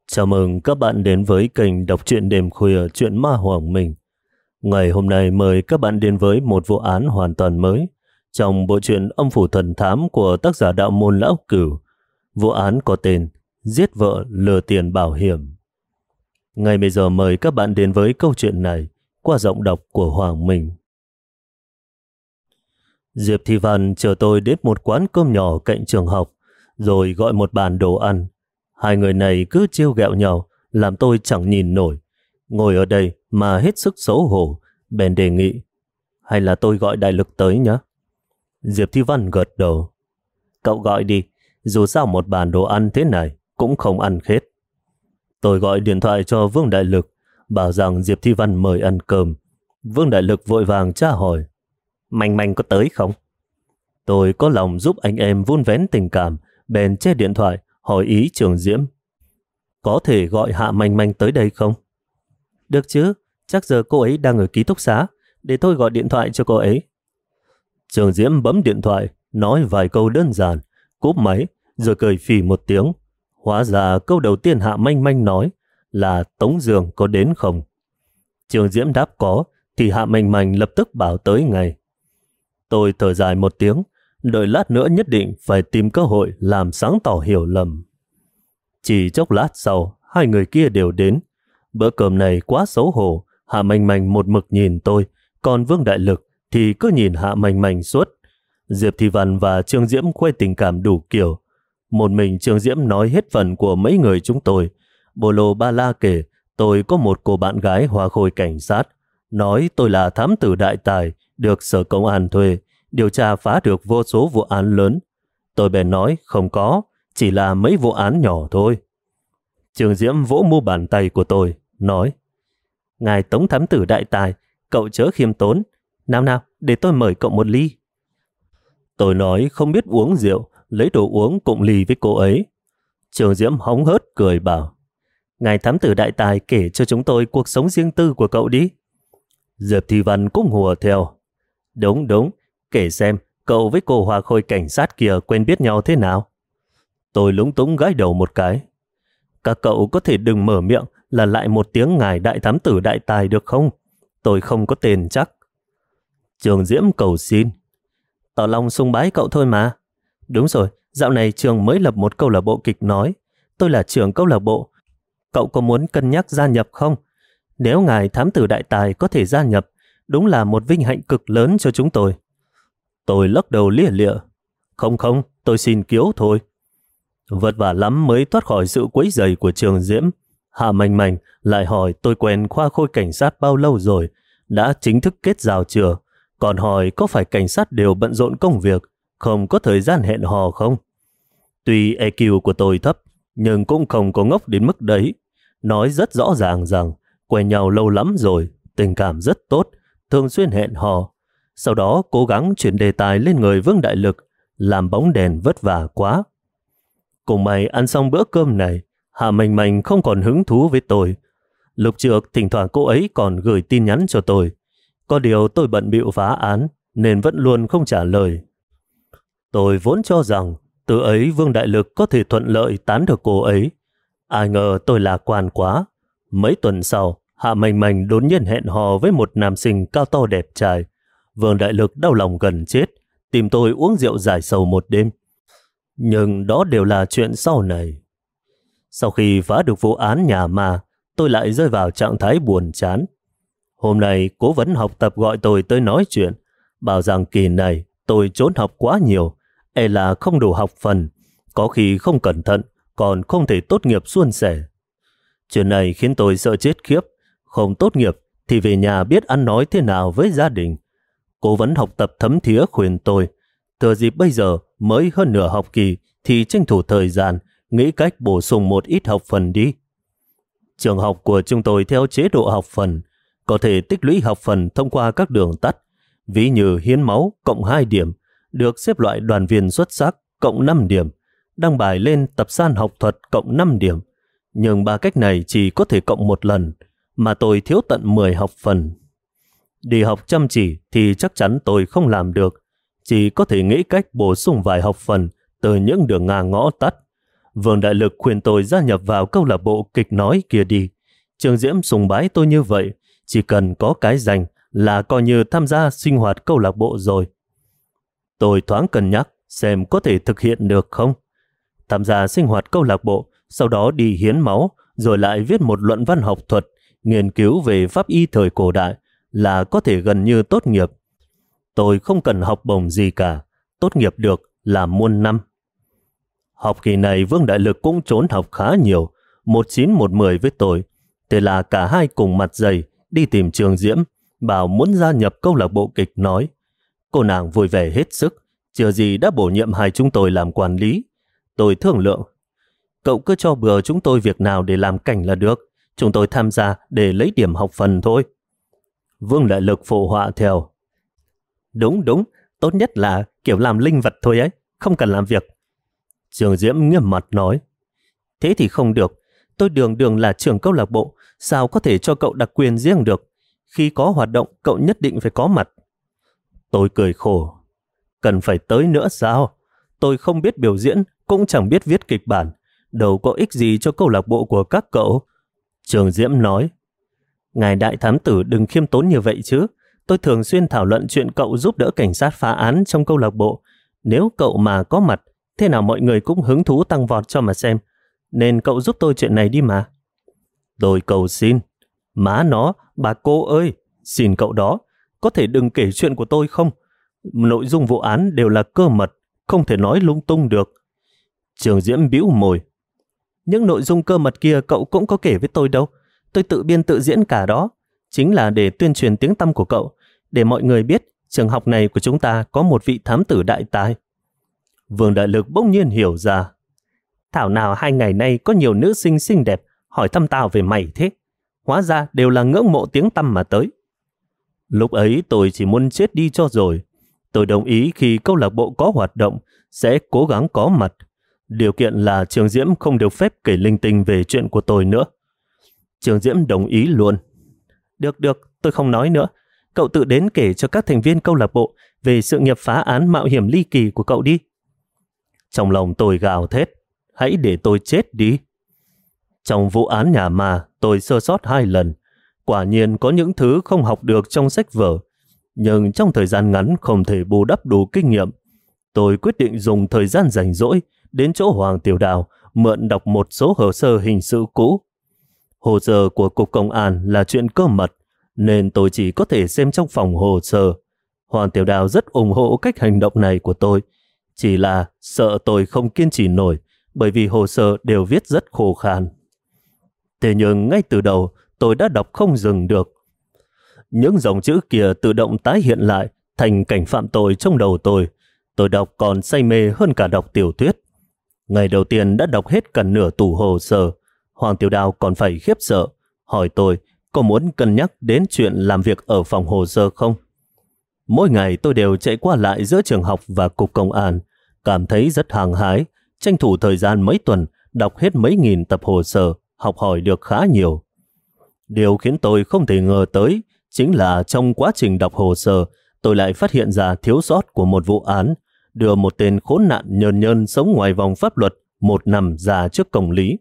Chào mừng các bạn đến với kênh đọc truyện đêm khuya truyện ma Hoàng Minh. Ngày hôm nay mời các bạn đến với một vụ án hoàn toàn mới trong bộ truyện Âm phủ thần thám của tác giả Đạo Môn Lão Cửu. Vụ án có tên Giết vợ lừa tiền bảo hiểm. Ngay bây giờ mời các bạn đến với câu chuyện này qua giọng đọc của Hoàng Minh. Diệp Thị Văn chờ tôi đến một quán cơm nhỏ cạnh trường học, rồi gọi một bàn đồ ăn. Hai người này cứ trêu ghẹo nhau, làm tôi chẳng nhìn nổi. Ngồi ở đây mà hết sức xấu hổ, bèn đề nghị, hay là tôi gọi đại lực tới nhé. Diệp Thị Văn gật đầu. Cậu gọi đi, dù sao một bàn đồ ăn thế này cũng không ăn hết. Tôi gọi điện thoại cho Vương Đại Lực, bảo rằng Diệp Thị Văn mời ăn cơm. Vương Đại Lực vội vàng tra hỏi, Manh Manh có tới không? Tôi có lòng giúp anh em vun vén tình cảm, bèn che điện thoại hỏi ý Trường Diễm. Có thể gọi Hạ Manh Manh tới đây không? Được chứ, chắc giờ cô ấy đang ở ký túc xá, để tôi gọi điện thoại cho cô ấy. Trường Diễm bấm điện thoại, nói vài câu đơn giản, cúp máy, rồi cười phì một tiếng. Hóa ra câu đầu tiên Hạ Manh Manh nói là Tống Dương có đến không? Trường Diễm đáp có, thì Hạ Manh Manh lập tức bảo tới ngay. Tôi thở dài một tiếng, đợi lát nữa nhất định phải tìm cơ hội làm sáng tỏ hiểu lầm. Chỉ chốc lát sau, hai người kia đều đến. Bữa cơm này quá xấu hổ, Hạ Manh Manh một mực nhìn tôi, còn Vương Đại Lực thì cứ nhìn Hạ Manh Manh suốt. Diệp Thị Văn và Trương Diễm khoe tình cảm đủ kiểu. Một mình Trương Diễm nói hết phần của mấy người chúng tôi. Bồ lô ba la kể tôi có một cô bạn gái hoa khôi cảnh sát, nói tôi là thám tử đại tài, được sở công an thuê, điều tra phá được vô số vụ án lớn. Tôi bèn nói không có, chỉ là mấy vụ án nhỏ thôi. Trường Diễm vỗ mu bàn tay của tôi, nói, Ngài Tống thám tử đại tài, cậu chớ khiêm tốn. Nào nào, để tôi mời cậu một ly. Tôi nói không biết uống rượu, lấy đồ uống cùng ly với cô ấy. Trường Diễm hóng hớt cười bảo, Ngài thám tử đại tài kể cho chúng tôi cuộc sống riêng tư của cậu đi. Diệp Thị Văn cũng hùa theo. Đúng đúng, kể xem cậu với cô hoa khôi cảnh sát kia quen biết nhau thế nào. Tôi lúng túng gãi đầu một cái. Các cậu có thể đừng mở miệng là lại một tiếng ngài đại thám tử đại tài được không? Tôi không có tên chắc. Trường Diễm cầu xin. Tỏ lòng sùng bái cậu thôi mà. Đúng rồi, dạo này trường mới lập một câu lạc bộ kịch nói. Tôi là trưởng câu lạc bộ. Cậu có muốn cân nhắc gia nhập không? Nếu ngài thám tử đại tài có thể gia nhập, đúng là một vinh hạnh cực lớn cho chúng tôi. Tôi lắc đầu lia lịa. Không không, tôi xin kiếu thôi. Vất vả lắm mới thoát khỏi sự quấy rầy của Trường Diễm. Hạ Manh Manh lại hỏi tôi quen khoa khôi cảnh sát bao lâu rồi, đã chính thức kết giao chưa, còn hỏi có phải cảnh sát đều bận rộn công việc, không có thời gian hẹn hò không. Tuy EQ của tôi thấp, nhưng cũng không có ngốc đến mức đấy. Nói rất rõ ràng rằng quen nhau lâu lắm rồi, tình cảm rất tốt, thường xuyên hẹn hò. Sau đó cố gắng chuyển đề tài lên người Vương Đại Lực, làm bóng đèn vất vả quá. Cùng mày ăn xong bữa cơm này, Hạ Manh Manh không còn hứng thú với tôi. Lúc trước thỉnh thoảng cô ấy còn gửi tin nhắn cho tôi. Có điều tôi bận bịu phá án nên vẫn luôn không trả lời. Tôi vốn cho rằng từ ấy Vương Đại Lực có thể thuận lợi tán được cô ấy. Ai ngờ tôi lạc quan quá. Mấy tuần sau, Hạ Manh Manh đột nhiên hẹn hò với một nam sinh cao to đẹp trai. Vương Đại Lực đau lòng gần chết, tìm tôi uống rượu giải sầu một đêm. Nhưng đó đều là chuyện sau này. Sau khi phá được vụ án nhà ma, tôi lại rơi vào trạng thái buồn chán. Hôm nay cố vấn học tập gọi tôi tới nói chuyện, bảo rằng kỳ này tôi trốn học quá nhiều, e là không đủ học phần, có khi không cẩn thận, còn không thể tốt nghiệp suôn sẻ. Chuyện này khiến tôi sợ chết khiếp, không tốt nghiệp thì về nhà biết ăn nói thế nào với gia đình. Cố vấn học tập thấm thía khuyên tôi, thừa dịp bây giờ mới hơn nửa học kỳ thì tranh thủ thời gian, nghĩ cách bổ sung một ít học phần đi. Trường học của chúng tôi theo chế độ học phần, có thể tích lũy học phần thông qua các đường tắt, ví như hiến máu cộng 2 điểm, được xếp loại đoàn viên xuất sắc cộng 5 điểm, đăng bài lên tập san học thuật cộng 5 điểm. Nhưng ba cách này chỉ có thể cộng một lần, mà tôi thiếu tận 10 học phần. Đi học chăm chỉ thì chắc chắn tôi không làm được, chỉ có thể nghĩ cách bổ sung vài học phần từ những đường ngang ngõ tắt. Vương Đại Lực khuyên tôi gia nhập vào câu lạc bộ kịch nói kia đi. Trường Diễm sùng bái tôi như vậy, chỉ cần có cái danh là coi như tham gia sinh hoạt câu lạc bộ rồi. Tôi thoáng cân nhắc xem có thể thực hiện được không. Tham gia sinh hoạt câu lạc bộ, sau đó đi hiến máu, rồi lại viết một luận văn học thuật, nghiên cứu về pháp y thời cổ đại là có thể gần như tốt nghiệp. Tôi không cần học bổng gì cả, tốt nghiệp được là muôn năm. Học kỳ này Vương Đại Lực cũng trốn học khá nhiều, 19 110 với tôi. Thế là cả hai cùng mặt dày đi tìm Trường Diễm, bảo muốn gia nhập câu lạc bộ kịch nói. Cô nàng vui vẻ hết sức, chưa gì đã bổ nhiệm hai chúng tôi làm quản lý. Tôi thương lượng, cậu cứ cho bừa chúng tôi việc nào để làm cảnh là được, chúng tôi tham gia để lấy điểm học phần thôi. Vương Đại Lực phụ họa theo. Đúng, tốt nhất là kiểu làm linh vật thôi ấy, không cần làm việc. Trường Diễm nghiêm mặt nói. Thế thì không được, tôi đường là trưởng câu lạc bộ, sao có thể cho cậu đặc quyền riêng được. Khi có hoạt động, cậu nhất định phải có mặt. Tôi cười khổ. Cần phải tới nữa sao? Tôi không biết biểu diễn, cũng chẳng biết viết kịch bản. Đâu có ích gì cho câu lạc bộ của các cậu. Trường Diễm nói. Ngài đại thám tử đừng khiêm tốn như vậy chứ. Tôi thường xuyên thảo luận chuyện cậu giúp đỡ cảnh sát phá án trong câu lạc bộ. Nếu cậu mà có mặt, thế nào mọi người cũng hứng thú tăng vọt cho mà xem. Nên cậu giúp tôi chuyện này đi mà. Tôi cầu xin. Má nó, bà cô ơi, xin cậu đó, có thể đừng kể chuyện của tôi không? Nội dung vụ án đều là cơ mật, không thể nói lung tung được. Trường Diễm bĩu môi. Những nội dung cơ mật kia cậu cũng có kể với tôi đâu. Tôi tự biên tự diễn cả đó. Chính là để tuyên truyền tiếng tăm của cậu, để mọi người biết trường học này của chúng ta có một vị thám tử đại tài. Vương Đại Lực bỗng nhiên hiểu ra. Thảo nào 2 ngày nay có nhiều nữ sinh xinh đẹp hỏi thăm tao về mày thế. Hóa ra đều là ngưỡng mộ tiếng tăm mà tới. Lúc ấy tôi chỉ muốn chết đi cho rồi. Tôi đồng ý khi câu lạc bộ có hoạt động sẽ cố gắng có mặt. Điều kiện là Trường Diễm không được phép kể linh tinh về chuyện của tôi nữa. Trường Diễm đồng ý luôn. Được, tôi không nói nữa. Cậu tự đến kể cho các thành viên câu lạc bộ về sự nghiệp phá án mạo hiểm ly kỳ của cậu đi. Trong lòng tôi gào thét. Hãy để tôi chết đi. Trong vụ án nhà ma, tôi sơ sót 2 lần. Quả nhiên có những thứ không học được trong sách vở. Nhưng trong thời gian ngắn không thể bù đắp đủ kinh nghiệm. Tôi quyết định dùng thời gian rảnh rỗi đến chỗ Hoàng Tiểu Đào mượn đọc một số hồ sơ hình sự cũ. Hồ sơ của Cục Công an là chuyện cơ mật, nên tôi chỉ có thể xem trong phòng hồ sơ. Hoàng Tiểu Đào rất ủng hộ cách hành động này của tôi. Chỉ là sợ tôi không kiên trì nổi, bởi vì hồ sơ đều viết rất khô khan. Thế nhưng ngay từ đầu tôi đã đọc không dừng được. Những dòng chữ kia tự động tái hiện lại thành cảnh phạm tội trong đầu tôi. Tôi đọc còn say mê hơn cả đọc tiểu thuyết. Ngày đầu tiên đã đọc hết cả nửa tủ hồ sơ. Hoàng Tiểu Đào còn phải khiếp sợ, hỏi tôi có muốn cân nhắc đến chuyện làm việc ở phòng hồ sơ không. Mỗi ngày tôi đều chạy qua lại giữa trường học và Cục Công an, cảm thấy rất hăng hái, tranh thủ thời gian mấy tuần đọc hết mấy nghìn tập hồ sơ, học hỏi được khá nhiều. Điều khiến tôi không thể ngờ tới chính là trong quá trình đọc hồ sơ, tôi lại phát hiện ra thiếu sót của một vụ án, đưa một tên khốn nạn nhơn nhơn sống ngoài vòng pháp luật 1 năm ra trước công lý.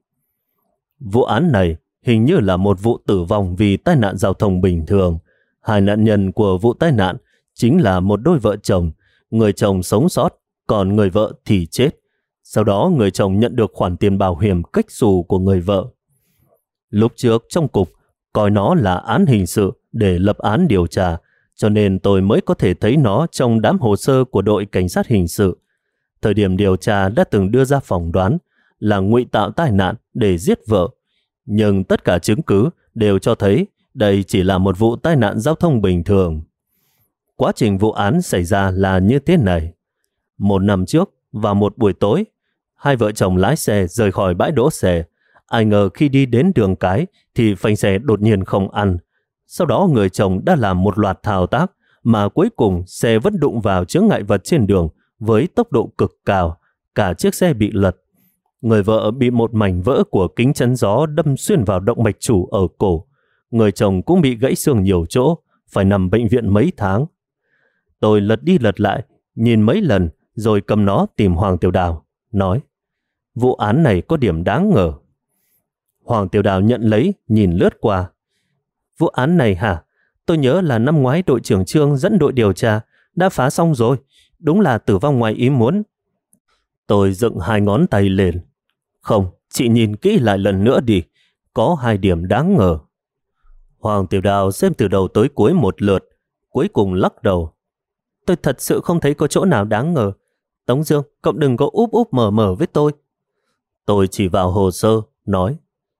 Vụ án này hình như là một vụ tử vong vì tai nạn giao thông bình thường. 2 nạn nhân của vụ tai nạn chính là một đôi vợ chồng, người chồng sống sót, còn người vợ thì chết. Sau đó người chồng nhận được khoản tiền bảo hiểm cách xù của người vợ. Lúc trước trong cục coi nó là án hình sự để lập án điều tra, cho nên tôi mới có thể thấy nó trong đám hồ sơ của đội cảnh sát hình sự. Thời điểm điều tra đã từng đưa ra phỏng đoán là ngụy tạo tai nạn để giết vợ, nhưng tất cả chứng cứ đều cho thấy đây chỉ là một vụ tai nạn giao thông bình thường. Quá trình vụ án xảy ra là như thế này. 1 năm trước, vào một buổi tối, 2 vợ chồng lái xe rời khỏi bãi đỗ xe. Ai ngờ khi đi đến đường cái thì phanh xe đột nhiên không ăn. Sau đó người chồng đã làm một loạt thao tác mà cuối cùng xe vẫn đụng vào chướng ngại vật trên đường với tốc độ cực cao. Cả chiếc xe bị lật. Người vợ bị một mảnh vỡ của kính chắn gió đâm xuyên vào động mạch chủ ở cổ. Người chồng cũng bị gãy xương nhiều chỗ, phải nằm bệnh viện mấy tháng. Tôi lật đi lật lại, nhìn mấy lần rồi cầm nó tìm Hoàng Tiểu Đào, nói: vụ án này có điểm đáng ngờ. Hoàng Tiểu Đào nhận lấy, nhìn lướt qua. Vụ án này hả? Tôi nhớ là năm ngoái đội trưởng Trương dẫn đội điều tra, đã phá xong rồi. Đúng là tử vong ngoài ý muốn. Tôi dựng 2 ngón tay lên. Không, chị nhìn kỹ lại lần nữa đi. Có 2 điểm đáng ngờ. Hoàng Tiểu Đào xem từ đầu tới cuối một lượt, cuối cùng lắc đầu. Tôi thật sự không thấy có chỗ nào đáng ngờ. Tống Dương, cậu đừng có úp úp mở mở với tôi. Tôi chỉ vào hồ sơ, nói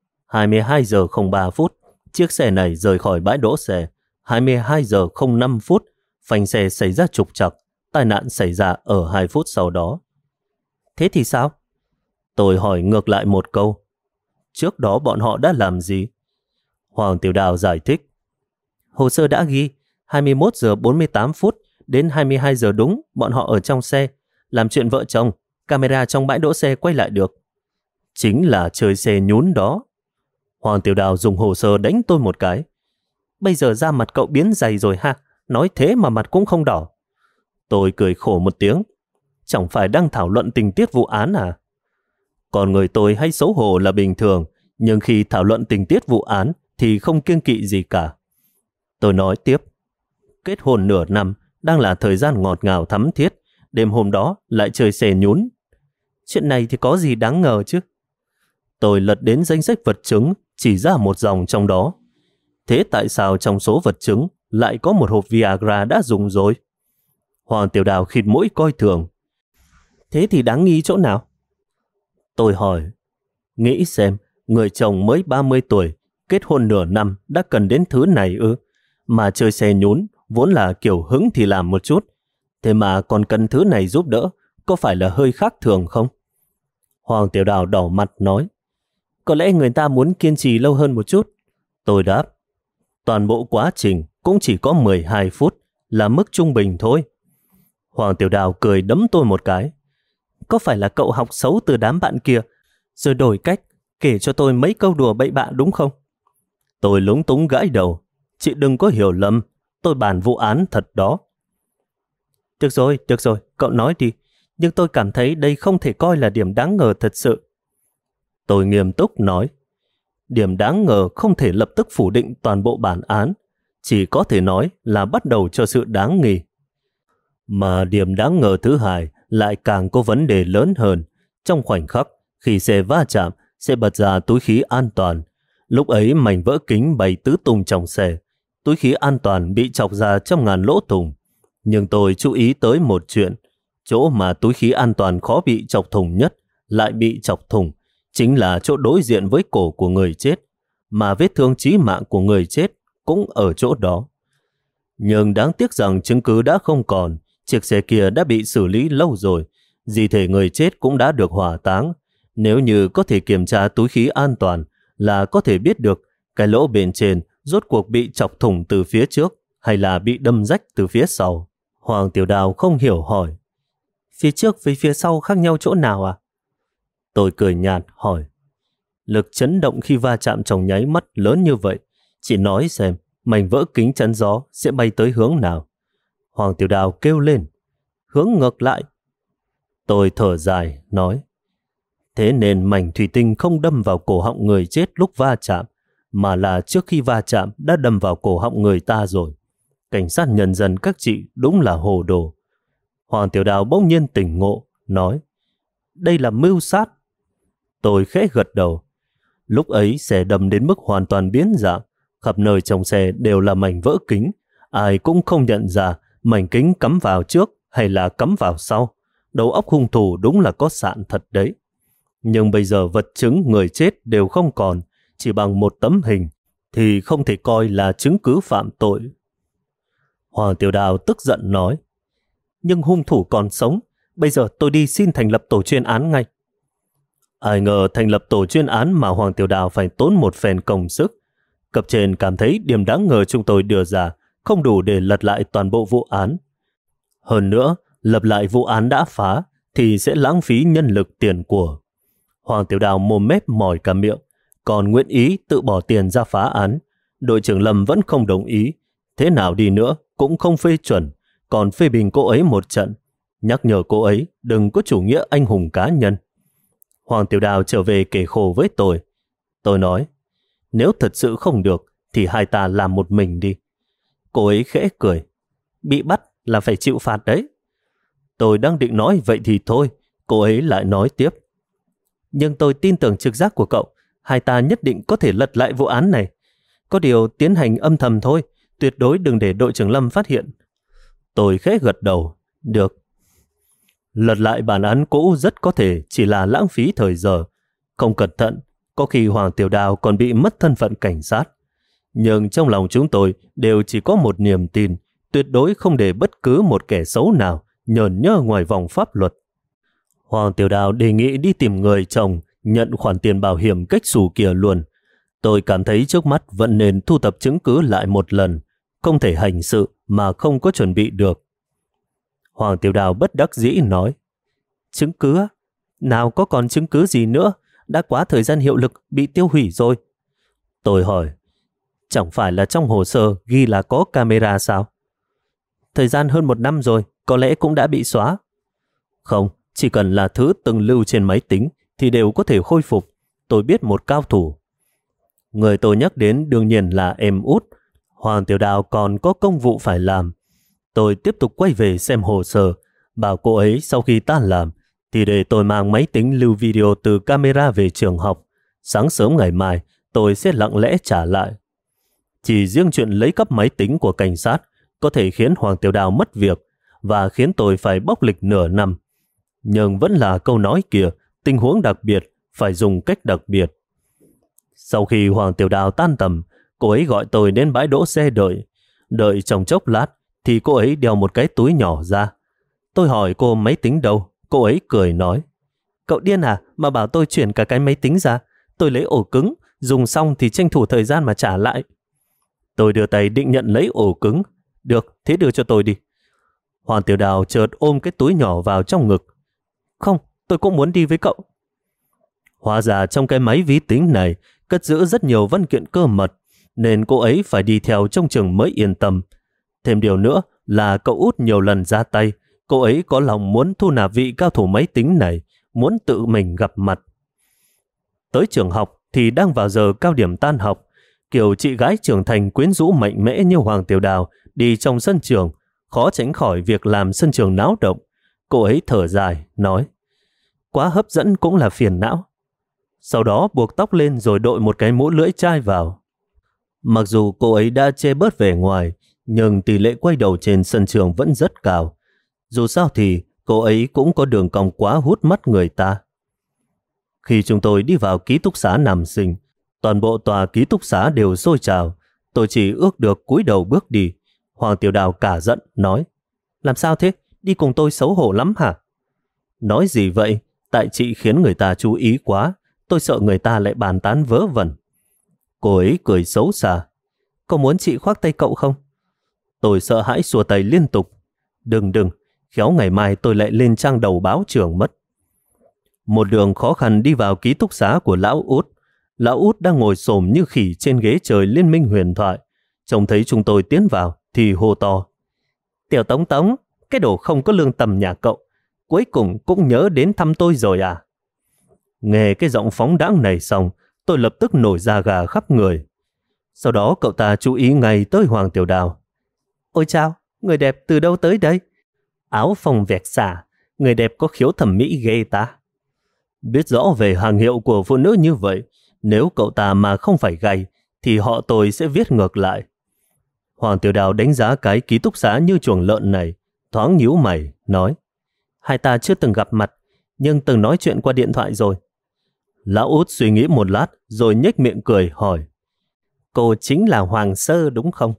22 giờ 03 phút, chiếc xe này rời khỏi bãi đỗ xe. 22 giờ 05 phút, phanh xe xảy ra trục trặc, tai nạn xảy ra ở 2 phút sau đó. Thế thì sao? Tôi hỏi ngược lại một câu. Trước đó bọn họ đã làm gì? Hoàng Tiểu Đào giải thích. Hồ sơ đã ghi 21 giờ 48 phút đến 22 giờ đúng, bọn họ ở trong xe, làm chuyện vợ chồng, camera trong bãi đỗ xe quay lại được. Chính là chơi xe nhún đó. Hoàng Tiểu Đào dùng hồ sơ đánh tôi một cái. Bây giờ da mặt cậu biến dày rồi ha, nói thế mà mặt cũng không đỏ. Tôi cười khổ một tiếng. Chẳng phải đang thảo luận tình tiết vụ án à? Còn người tôi hay xấu hổ là bình thường, nhưng khi thảo luận tình tiết vụ án thì không kiêng kỵ gì cả. Tôi nói tiếp. Kết hôn nửa năm đang là thời gian ngọt ngào thắm thiết, đêm hôm đó lại chơi xe nhún. Chuyện này thì có gì đáng ngờ chứ? Tôi lật đến danh sách vật chứng, chỉ ra một dòng trong đó. Thế tại sao trong số vật chứng lại có một hộp Viagra đã dùng rồi? Hoàng Tiểu Đào khịt mũi coi thường. Thế thì đáng nghi chỗ nào? Tôi hỏi. Nghĩ xem, người chồng mới 30 tuổi, kết hôn nửa năm đã cần đến thứ này ư? Mà chơi xe nhún vốn là kiểu hứng thì làm một chút. Thế mà còn cần thứ này giúp đỡ, có phải là hơi khác thường không? Hoàng Tiểu Đào đỏ mặt nói. Có lẽ người ta muốn kiên trì lâu hơn một chút. Tôi đáp. Toàn bộ quá trình cũng chỉ có 12 phút, là mức trung bình thôi. Hoàng Tiểu Đào cười đấm tôi một cái. Có phải là cậu học xấu từ đám bạn kia, rồi đổi cách kể cho tôi mấy câu đùa bậy bạ đúng không? Tôi lúng túng gãi đầu. Chị đừng có hiểu lầm, tôi bàn vụ án thật đó. Được rồi, cậu nói đi. Nhưng tôi cảm thấy đây không thể coi là điểm đáng ngờ thật sự. Tôi nghiêm túc nói. Điểm đáng ngờ không thể lập tức phủ định toàn bộ bản án, chỉ có thể nói là bắt đầu cho sự đáng nghi. Mà điểm đáng ngờ thứ hai lại càng có vấn đề lớn hơn. Trong khoảnh khắc, khi xe va chạm, sẽ bật ra túi khí an toàn. Lúc ấy mảnh vỡ kính bay tứ tung trong xe. Túi khí an toàn bị chọc ra trăm ngàn lỗ thủng. Nhưng tôi chú ý tới một chuyện. Chỗ mà túi khí an toàn khó bị chọc thủng nhất lại bị chọc thủng, chính là chỗ đối diện với cổ của người chết, mà vết thương chí mạng của người chết cũng ở chỗ đó. Nhưng đáng tiếc rằng chứng cứ đã không còn, chiếc xe kia đã bị xử lý lâu rồi, di thể người chết cũng đã được hỏa táng. Nếu như có thể kiểm tra túi khí an toàn là có thể biết được cái lỗ bên trên rốt cuộc bị chọc thủng từ phía trước hay là bị đâm rách từ phía sau. Hoàng Tiểu Đào không hiểu hỏi. Phía trước với phía sau khác nhau chỗ nào à? Tôi cười nhạt hỏi. Lực chấn động khi va chạm trong nháy mắt lớn như vậy, chị nói xem mảnh vỡ kính chắn gió sẽ bay tới hướng nào? Hoàng Tiểu Đào kêu lên. Hướng ngược lại. Tôi thở dài nói. Thế nên mảnh thủy tinh không đâm vào cổ họng người chết lúc va chạm, mà là trước khi va chạm đã đâm vào cổ họng người ta rồi. Cảnh sát nhân dân các chị đúng là hồ đồ. Hoàng Tiểu Đào bỗng nhiên tỉnh ngộ, nói. Đây là mưu sát. Tôi khẽ gật đầu. Lúc ấy xe đâm đến mức hoàn toàn biến dạng, khắp nơi trong xe đều là mảnh vỡ kính. Ai cũng không nhận ra mảnh kính cắm vào trước hay là cắm vào sau. Đầu óc hung thủ đúng là có sạn thật đấy. Nhưng bây giờ vật chứng người chết đều không còn, chỉ bằng một tấm hình, thì không thể coi là chứng cứ phạm tội. Hoàng Tiểu Đào tức giận nói. Nhưng hung thủ còn sống, bây giờ tôi đi xin thành lập tổ chuyên án ngay. Ai ngờ thành lập tổ chuyên án mà Hoàng Tiểu Đào phải tốn một phen công sức. Cấp trên cảm thấy điểm đáng ngờ chúng tôi đưa ra không đủ để lật lại toàn bộ vụ án. Hơn nữa, lập lại vụ án đã phá thì sẽ lãng phí nhân lực tiền của. Hoàng Tiểu Đào mồm mép mỏi cả miệng, còn nguyện ý tự bỏ tiền ra phá án. Đội trưởng Lâm vẫn không đồng ý, thế nào đi nữa cũng không phê chuẩn, còn phê bình cô ấy một trận, nhắc nhở cô ấy đừng có chủ nghĩa anh hùng cá nhân. Hoàng Tiểu Đào trở về kể khổ với tôi. Tôi nói, nếu thật sự không được thì hai ta làm một mình đi. Cô ấy khẽ cười. Bị bắt là phải chịu phạt đấy. Tôi đang định nói vậy thì thôi, cô ấy lại nói tiếp. Nhưng tôi tin tưởng trực giác của cậu, hai ta nhất định có thể lật lại vụ án này. Có điều tiến hành âm thầm thôi, tuyệt đối đừng để đội trưởng Lâm phát hiện. Tôi khẽ gật đầu. Được. Lật lại bản án cũ rất có thể chỉ là lãng phí thời giờ. Không cẩn thận, có khi Hoàng Tiểu Đào còn bị mất thân phận cảnh sát. Nhưng trong lòng chúng tôi đều chỉ có một niềm tin, tuyệt đối không để bất cứ một kẻ xấu nào nhờn nhơ ngoài vòng pháp luật. Hoàng Tiểu Đào đề nghị đi tìm người chồng, nhận khoản tiền bảo hiểm cách xù kia luôn. Tôi cảm thấy trước mắt vẫn nên thu thập chứng cứ lại một lần, không thể hành sự mà không có chuẩn bị được. Hoàng Tiểu Đào bất đắc dĩ nói, chứng cứ á? Nào có còn chứng cứ gì nữa, đã quá thời gian hiệu lực bị tiêu hủy rồi. Tôi hỏi, chẳng phải là trong hồ sơ ghi là có camera sao? Thời gian hơn 1 năm rồi, có lẽ cũng đã bị xóa. Không, chỉ cần là thứ từng lưu trên máy tính thì đều có thể khôi phục. Tôi biết một cao thủ. Người tôi nhắc đến đương nhiên là em út. Hoàng Tiểu Đào còn có công vụ phải làm. Tôi tiếp tục quay về xem hồ sơ, bảo cô ấy sau khi tan làm thì để tôi mang máy tính lưu video từ camera về trường học. Sáng sớm ngày mai tôi sẽ lặng lẽ trả lại. Chỉ riêng chuyện lấy cắp máy tính của cảnh sát có thể khiến Hoàng Tiểu Đào mất việc và khiến tôi phải bóc lịch nửa năm. Nhưng vẫn là câu nói kia, tình huống đặc biệt phải dùng cách đặc biệt. Sau khi Hoàng Tiểu Đào tan tầm, cô ấy gọi tôi đến bãi đỗ xe đợi. Đợi trong chốc lát thì cô ấy đeo một cái túi nhỏ ra. Tôi hỏi cô máy tính đâu, cô ấy cười nói, cậu điên à mà bảo tôi chuyển cả cái máy tính ra. Tôi lấy ổ cứng, dùng xong thì tranh thủ thời gian mà trả lại. Tôi đưa tay định nhận lấy ổ cứng. Được, thế đưa cho tôi đi. Hoàng Tiểu Đào chợt ôm cái túi nhỏ vào trong ngực. Không, tôi cũng muốn đi với cậu. Hóa ra trong cái máy vi tính này cất giữ rất nhiều văn kiện cơ mật, nên cô ấy phải đi theo trong trường mới yên tâm. Thêm điều nữa là cậu út nhiều lần ra tay, cô ấy có lòng muốn thu nạp vị cao thủ máy tính này, muốn tự mình gặp mặt. Tới trường học thì đang vào giờ cao điểm tan học, kiểu chị gái trưởng thành quyến rũ mạnh mẽ như Hoàng Tiểu Đào đi trong sân trường, khó tránh khỏi việc làm sân trường náo động. Cô ấy thở dài, nói, quá hấp dẫn cũng là phiền não. Sau đó buộc tóc lên rồi đội một cái mũ lưỡi chai vào. Mặc dù cô ấy đã che bớt vẻ ngoài, nhưng tỷ lệ quay đầu trên sân trường vẫn rất cao. Dù sao thì cô ấy cũng có đường cong quá hút mắt người ta. Khi chúng tôi đi vào ký túc xá nam sinh, toàn bộ tòa ký túc xá đều sôi trào. Tôi chỉ ước được cúi đầu bước đi. Hoàng Tiểu Đào cả giận, nói, làm sao thế? Đi cùng tôi xấu hổ lắm hả? Nói gì vậy? Tại chị khiến người ta chú ý quá. Tôi sợ người ta lại bàn tán vớ vẩn. Cô ấy cười xấu xa. Có muốn chị khoác tay cậu không? Tôi sợ hãi xua tay liên tục. Đừng, khéo ngày mai tôi lại lên trang đầu báo trường mất. Một đường khó khăn đi vào ký túc xá của lão út. Lão út đang ngồi xổm như khỉ trên ghế trời Liên minh huyền thoại. Trông thấy chúng tôi tiến vào thì hô to. Tiểu Tống Tống, cái đồ không có lương tâm nhà cậu, cuối cùng cũng nhớ đến thăm tôi rồi à? Nghe cái giọng phóng đãng này xong, tôi lập tức nổi da gà khắp người. Sau đó cậu ta chú ý ngay tới Hoàng Tiểu Đào. Ôi chao, người đẹp từ đâu tới đây? Áo phông vẹt xả, người đẹp có khiếu thẩm mỹ ghê ta. Biết rõ về hàng hiệu của phụ nữ như vậy, nếu cậu ta mà không phải gay, thì họ tôi sẽ viết ngược lại. Hoàng Tiểu Đào đánh giá cái ký túc xá như chuồng lợn này, thoáng nhíu mày, nói, hai ta chưa từng gặp mặt, nhưng từng nói chuyện qua điện thoại rồi. Lão út suy nghĩ một lát, rồi nhếch miệng cười, hỏi, cô chính là Hoàng Sơ đúng không?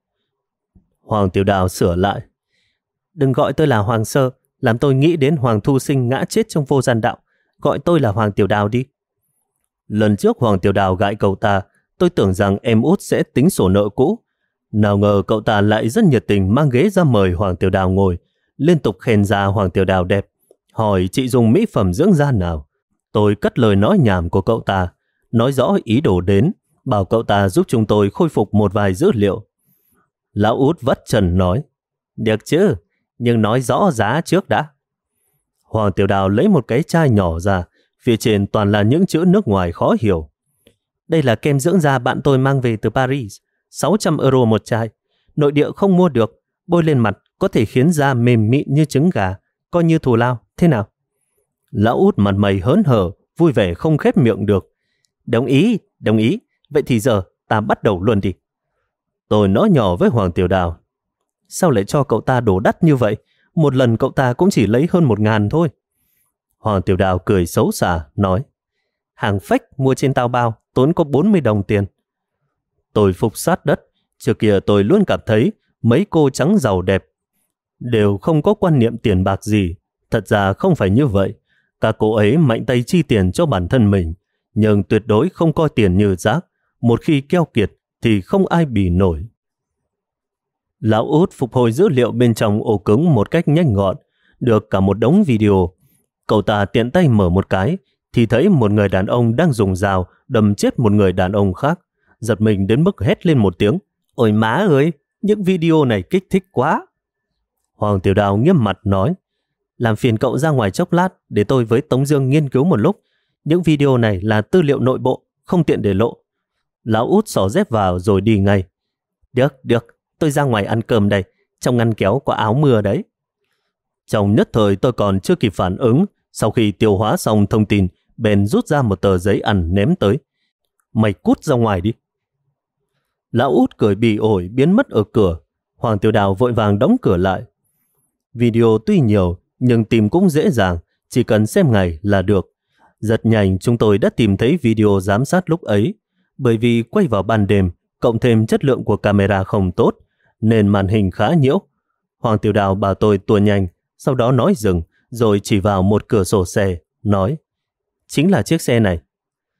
Hoàng Tiểu Đào sửa lại, đừng gọi tôi là Hoàng Sơ, làm tôi nghĩ đến Hoàng Thu Sinh ngã chết trong vô gian đạo, gọi tôi là Hoàng Tiểu Đào đi. Lần trước Hoàng Tiểu Đào gãi cậu ta, tôi tưởng rằng em út sẽ tính sổ nợ cũ. Nào ngờ cậu ta lại rất nhiệt tình mang ghế ra mời Hoàng Tiểu Đào ngồi, liên tục khen ra Hoàng Tiểu Đào đẹp, hỏi chị dùng mỹ phẩm dưỡng da nào. Tôi cắt lời nói nhảm của cậu ta, nói rõ ý đồ đến, bảo cậu ta giúp chúng tôi khôi phục một vài dữ liệu. Lão út vắt trần nói, được chứ, nhưng nói rõ giá trước đã. Hoàng Tiểu Đào lấy một cái chai nhỏ ra, Phía trên toàn là những chữ nước ngoài khó hiểu. Đây là kem dưỡng da bạn tôi mang về từ Paris, 600 euro một chai. Nội địa không mua được, bôi lên mặt có thể khiến da mềm mịn như trứng gà, coi như thù lao, thế nào? Lão út mặt mày hớn hở, vui vẻ không khép miệng được. Đồng ý, vậy thì giờ ta bắt đầu luôn đi. Tôi nói nhỏ với Hoàng Tiểu Đào. Sao lại cho cậu ta đổ đắt như vậy? Một lần cậu ta cũng chỉ lấy hơn 1.000 thôi. Hoàng Tiểu Đào cười xấu xa, nói, hàng fake mua trên tao bao, tốn có 40 đồng tiền. Tôi phục sát đất. Trước kia tôi luôn cảm thấy mấy cô trắng giàu đẹp đều không có quan niệm tiền bạc gì. Thật ra không phải như vậy. Các cô ấy mạnh tay chi tiền cho bản thân mình, nhưng tuyệt đối không coi tiền như rác. Một khi keo kiệt thì không ai bì nổi. Lão út phục hồi dữ liệu bên trong ổ cứng một cách nhanh gọn, được cả một đống video. Cậu ta tiện tay mở một cái thì thấy một người đàn ông đang dùng dao đâm chết một người đàn ông khác. Giật mình đến mức hét lên một tiếng. Ôi má ơi, những video này kích thích quá. Hoàng Tiểu Đào nghiêm mặt nói, làm phiền cậu ra ngoài chốc lát để tôi với Tống Dương nghiên cứu một lúc. Những video này là tư liệu nội bộ, không tiện để lộ. Lão út xỏ dép vào rồi đi ngay. Được, tôi ra ngoài ăn cơm đây, trong ngăn kéo có áo mưa đấy. Trong nhất thời tôi còn chưa kịp phản ứng, sau khi tiêu hóa xong thông tin, bèn rút ra một tờ giấy ăn ném tới. Mày cút ra ngoài đi. Lão út cười bỉ ổi biến mất ở cửa. Hoàng Tiểu Đào vội vàng đóng cửa lại. Video tuy nhiều nhưng tìm cũng dễ dàng, chỉ cần xem ngày là được. Rất nhanh chúng tôi đã tìm thấy video giám sát lúc ấy. Bởi vì quay vào ban đêm, cộng thêm chất lượng của camera không tốt, nên màn hình khá nhiễu. Hoàng Tiểu Đào bảo tôi tua nhanh, sau đó nói dừng, rồi chỉ vào một cửa sổ xe, nói, chính là chiếc xe này.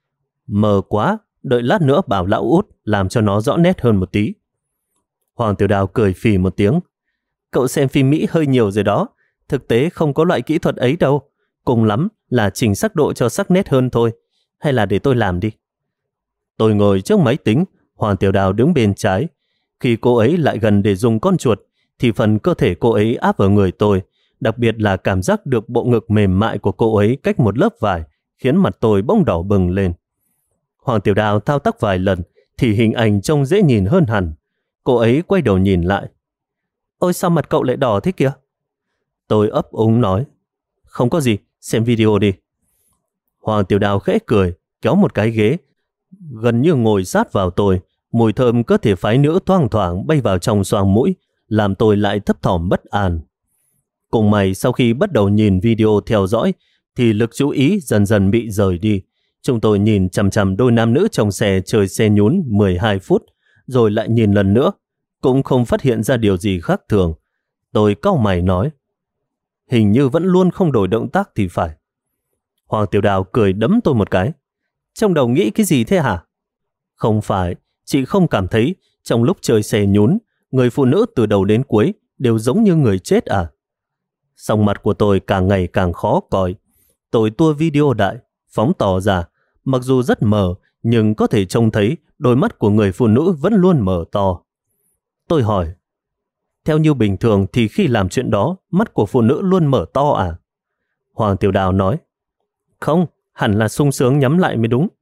Mờ quá, đợi lát nữa bảo lão út làm cho nó rõ nét hơn một tí. Hoàng Tiểu Đào cười phì một tiếng. Cậu xem phim Mỹ hơi nhiều rồi đó, thực tế không có loại kỹ thuật ấy đâu, cùng lắm là chỉnh sắc độ cho sắc nét hơn thôi, hay là để tôi làm đi. Tôi ngồi trước máy tính, Hoàng Tiểu Đào đứng bên trái. Khi cô ấy lại gần để dùng con chuột, thì phần cơ thể cô ấy áp vào người tôi, đặc biệt là cảm giác được bộ ngực mềm mại của cô ấy cách một lớp vải, khiến mặt tôi bỗng đỏ bừng lên. Hoàng Tiểu Đào thao tác vài lần, thì hình ảnh trông dễ nhìn hơn hẳn. Cô ấy quay đầu nhìn lại. Ôi sao mặt cậu lại đỏ thế kìa? Tôi ấp úng nói, không có gì, xem video đi. Hoàng Tiểu Đào khẽ cười, kéo một cái ghế, gần như ngồi sát vào tôi. Mùi thơm cơ thể phái nữ thoang thoảng bay vào trong xoang mũi, làm tôi lại thấp thỏm bất an. Cùng mày sau khi bắt đầu nhìn video theo dõi, thì lực chú ý dần dần bị rời đi. Chúng tôi nhìn chằm chằm đôi nam nữ trong xe chơi xe nhún 12 phút, rồi lại nhìn lần nữa, cũng không phát hiện ra điều gì khác thường. Tôi cau mày nói, hình như vẫn luôn không đổi động tác thì phải. Hoàng Tiểu Đào cười đấm tôi một cái. Trong đầu nghĩ cái gì thế hả? Không phải, chị không cảm thấy trong lúc chơi xe nhún, người phụ nữ từ đầu đến cuối đều giống như người chết à? Song mặt của tôi càng ngày càng khó coi. Tôi tua video đại, phóng to ra. Mặc dù rất mờ, nhưng có thể trông thấy đôi mắt của người phụ nữ vẫn luôn mở to. Tôi hỏi, theo như bình thường thì khi làm chuyện đó, mắt của phụ nữ luôn mở to à? Hoàng Tiểu Đào nói, không, hẳn là sung sướng nhắm lại mới đúng.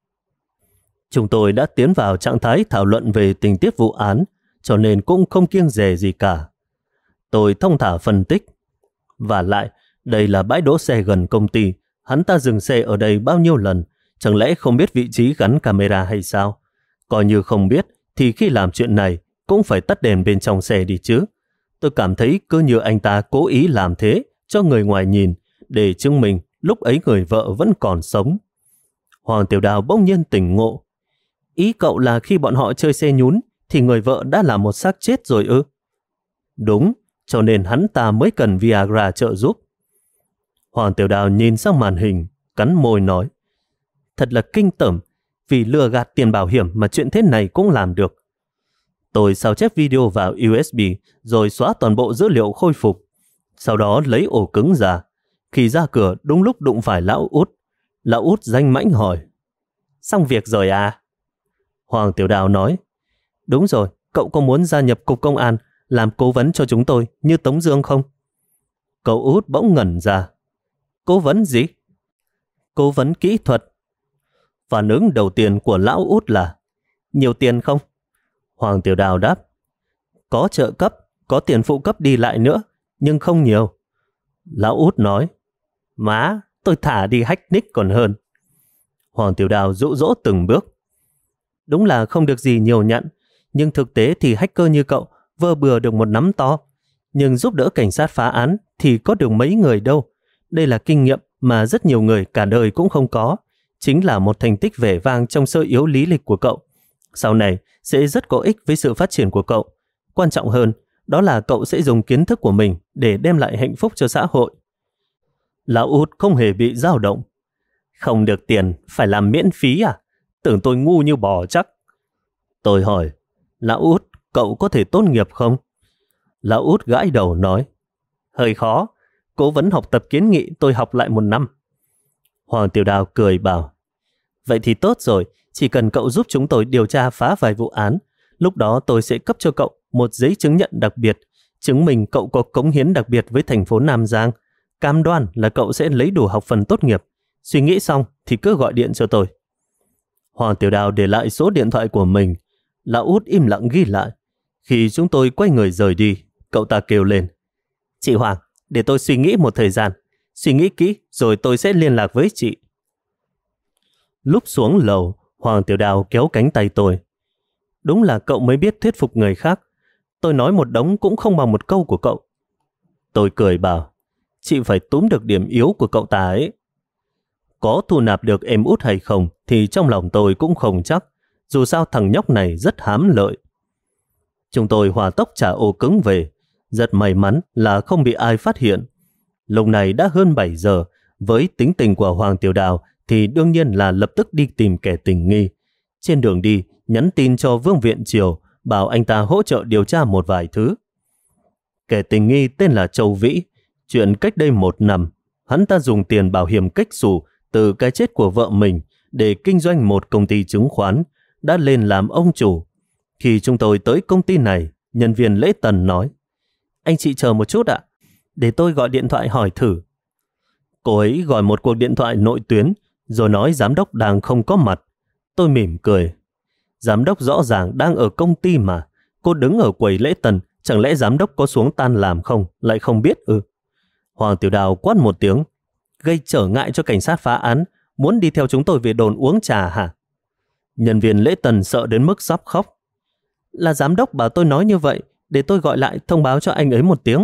Chúng tôi đã tiến vào trạng thái thảo luận về tình tiết vụ án, cho nên cũng không kiêng dè gì cả. Tôi thông thả phân tích. Và lại, đây là bãi đỗ xe gần công ty. Hắn ta dừng xe ở đây bao nhiêu lần? Chẳng lẽ không biết vị trí gắn camera hay sao? Coi như không biết, thì khi làm chuyện này, cũng phải tắt đèn bên trong xe đi chứ. Tôi cảm thấy cứ như anh ta cố ý làm thế, cho người ngoài nhìn, để chứng minh lúc ấy người vợ vẫn còn sống. Hoàng Tiểu Đào bỗng nhiên tỉnh ngộ. Ý cậu là khi bọn họ chơi xe nhún, thì người vợ đã là một xác chết rồi ư? Đúng, cho nên hắn ta mới cần Viagra trợ giúp. Hoàng Tiểu Đào nhìn sang màn hình, cắn môi nói, thật là kinh tởm, vì lừa gạt tiền bảo hiểm mà chuyện thế này cũng làm được. Tôi sao chép video vào USB rồi xóa toàn bộ dữ liệu khôi phục. Sau đó lấy ổ cứng ra. Khi ra cửa đúng lúc đụng phải lão út. Lão út danh mãnh hỏi, xong việc rồi à? Hoàng Tiểu Đào nói, đúng rồi, cậu có muốn gia nhập cục công an làm cố vấn cho chúng tôi như Tống Dương không? Cậu út bỗng ngẩn ra. Cố vấn gì? Cố vấn kỹ thuật. Phản ứng đầu tiên của lão út là: nhiều tiền không? Hoàng Tiểu Đào đáp: có trợ cấp, có tiền phụ cấp đi lại nữa, nhưng không nhiều. Lão út nói: má, tôi thả đi hack nick còn hơn. Hoàng Tiểu Đào dụ dỗ từng bước: đúng là không được gì nhiều nhận, nhưng thực tế thì hacker như cậu vơ bừa được một nắm to, nhưng giúp đỡ cảnh sát phá án thì có được mấy người đâu. Đây là kinh nghiệm mà rất nhiều người cả đời cũng không có, chính là một thành tích vẻ vang trong sơ yếu lý lịch của cậu. Sau này sẽ rất có ích với sự phát triển của cậu. Quan trọng hơn, đó là cậu sẽ dùng kiến thức của mình để đem lại hạnh phúc cho xã hội. Lão út không hề bị dao động. Không được tiền, phải làm miễn phí à? Tưởng tôi ngu như bò chắc. Tôi hỏi: lão út, cậu có thể tốt nghiệp không? Lão út gãi đầu nói: hơi khó, cố vấn học tập kiến nghị tôi học lại 1 năm. Hoàng Tiểu Đào cười bảo: vậy thì tốt rồi, chỉ cần cậu giúp chúng tôi điều tra phá vài vụ án, lúc đó tôi sẽ cấp cho cậu một giấy chứng nhận đặc biệt, chứng minh cậu có cống hiến đặc biệt với thành phố Nam Giang. Cam đoan là cậu sẽ lấy đủ học phần tốt nghiệp. Suy nghĩ xong thì cứ gọi điện cho tôi. Hoàng Tiểu Đào để lại số điện thoại của mình. Lão út im lặng ghi lại. Khi chúng tôi quay người rời đi, cậu ta kêu lên: chị Hoàng, để tôi suy nghĩ một thời gian. Suy nghĩ kỹ rồi tôi sẽ liên lạc với chị. Lúc xuống lầu, Hoàng Tiểu Đào kéo cánh tay tôi. Đúng là cậu mới biết thuyết phục người khác. Tôi nói một đống cũng không bằng một câu của cậu. Tôi cười bảo: chị phải túm được điểm yếu của cậu ta ấy. Có thu nạp được em út hay không thì trong lòng tôi cũng không chắc. Dù sao thằng nhóc này rất hám lợi. Chúng tôi hỏa tốc trả ổ cứng về. Rất may mắn là không bị ai phát hiện. Lúc này đã hơn 7 giờ. Với tính tình của Hoàng Tiểu Đào thì đương nhiên là lập tức đi tìm kẻ tình nghi. Trên đường đi, nhắn tin cho Vương Viện Triều, bảo anh ta hỗ trợ điều tra một vài thứ. Kẻ tình nghi tên là Châu Vĩ. Chuyện cách đây 1 năm, hắn ta dùng tiền bảo hiểm cách xù từ cái chết của vợ mình để kinh doanh một công ty chứng khoán, đã lên làm ông chủ. Khi chúng tôi tới công ty này, nhân viên lễ tân nói: anh chị chờ một chút ạ, để tôi gọi điện thoại hỏi thử. Cô ấy gọi một cuộc điện thoại nội tuyến, rồi nói giám đốc đang không có mặt. Tôi mỉm cười. Giám đốc rõ ràng đang ở công ty mà. Cô đứng ở quầy lễ tân, chẳng lẽ giám đốc có xuống tan làm không, lại không biết ư? Hoàng Tiểu Đào quát một tiếng: gây trở ngại cho cảnh sát phá án, muốn đi theo chúng tôi về đồn uống trà hả? Nhân viên lễ tân sợ đến mức sắp khóc. Là giám đốc bảo tôi nói như vậy, để tôi gọi lại thông báo cho anh ấy một tiếng.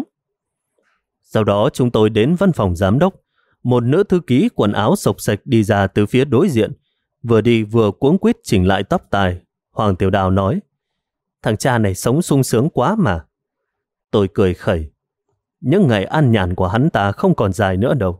Sau đó chúng tôi đến văn phòng giám đốc. Một nữ thư ký quần áo xộc xệch đi ra từ phía đối diện. Vừa đi vừa cuống quýt chỉnh lại tóc tai. Hoàng Tiểu Đào nói: thằng cha này sống sung sướng quá mà. Tôi cười khẩy. Những ngày an nhàn của hắn ta không còn dài nữa đâu.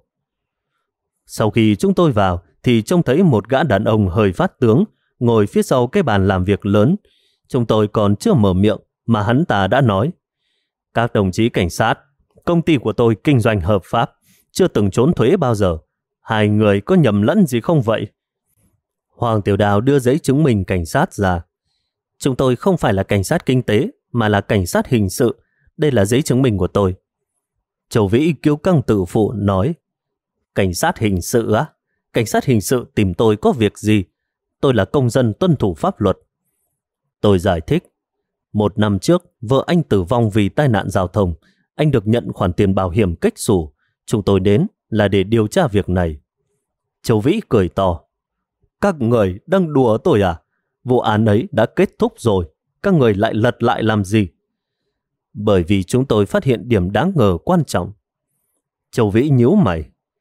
Sau khi chúng tôi vào thì trông thấy một gã đàn ông hơi phát tướng ngồi phía sau cái bàn làm việc lớn. Chúng tôi còn chưa mở miệng mà hắn ta đã nói: các đồng chí cảnh sát, công ty của tôi kinh doanh hợp pháp, chưa từng trốn thuế bao giờ. Hai người có nhầm lẫn gì không vậy? Hoàng Tiểu Đào đưa giấy chứng minh cảnh sát ra. Chúng tôi không phải là cảnh sát kinh tế, mà là cảnh sát hình sự. Đây là giấy chứng minh của tôi. Châu Vĩ kiêu căng tự phụ nói: cảnh sát hình sự á? Cảnh sát hình sự tìm tôi có việc gì? Tôi là công dân tuân thủ pháp luật. Tôi giải thích: 1 năm trước, vợ anh tử vong vì tai nạn giao thông. Anh được nhận khoản tiền bảo hiểm cách xù. Chúng tôi đến là để điều tra việc này. Châu Vĩ cười to: các người đang đùa tôi à? Vụ án ấy đã kết thúc rồi, các người lại lật lại làm gì? Bởi vì chúng tôi phát hiện điểm đáng ngờ quan trọng. Châu Vĩ nhíu mày: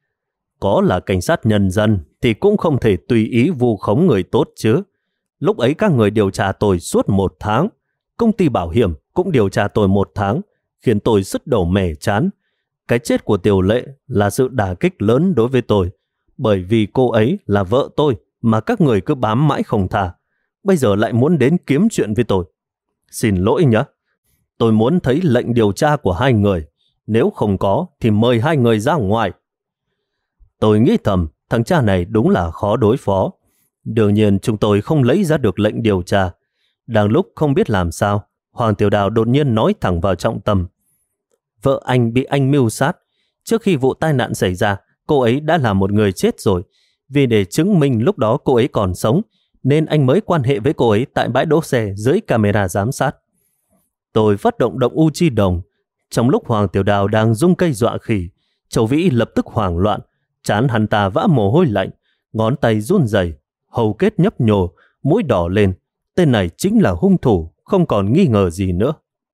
có là cảnh sát nhân dân thì cũng không thể tùy ý vu khống người tốt chứ. Lúc ấy các người điều tra tôi suốt 1 tháng. Công ty bảo hiểm cũng điều tra tôi 1 tháng, khiến tôi sứt đầu mẻ chán. Cái chết của Tiểu Lệ là sự đả kích lớn đối với tôi, bởi vì cô ấy là vợ tôi mà các người cứ bám mãi không tha. Bây giờ lại muốn đến kiếm chuyện với tôi. Xin lỗi nhé. Tôi muốn thấy lệnh điều tra của hai người. Nếu không có thì mời hai người ra ngoài. Tôi nghĩ thầm, thằng cha này đúng là khó đối phó. Đương nhiên chúng tôi không lấy ra được lệnh điều tra. Đang lúc không biết làm sao, Hoàng Tiểu Đào đột nhiên nói thẳng vào trọng tâm: vợ anh bị anh mưu sát. Trước khi vụ tai nạn xảy ra, cô ấy đã là một người chết rồi. Vì để chứng minh lúc đó cô ấy còn sống, nên anh mới quan hệ với cô ấy tại bãi đỗ xe dưới camera giám sát. Tôi phát động động u chi đồng. Trong lúc Hoàng Tiểu Đào đang rung cây dọa khỉ, Châu Vĩ lập tức hoảng loạn, trán hắn ta vã mồ hôi lạnh, ngón tay run rẩy, hầu kết nhấp nhô, mũi đỏ lên. Tên này chính là hung thủ, không còn nghi ngờ gì nữa.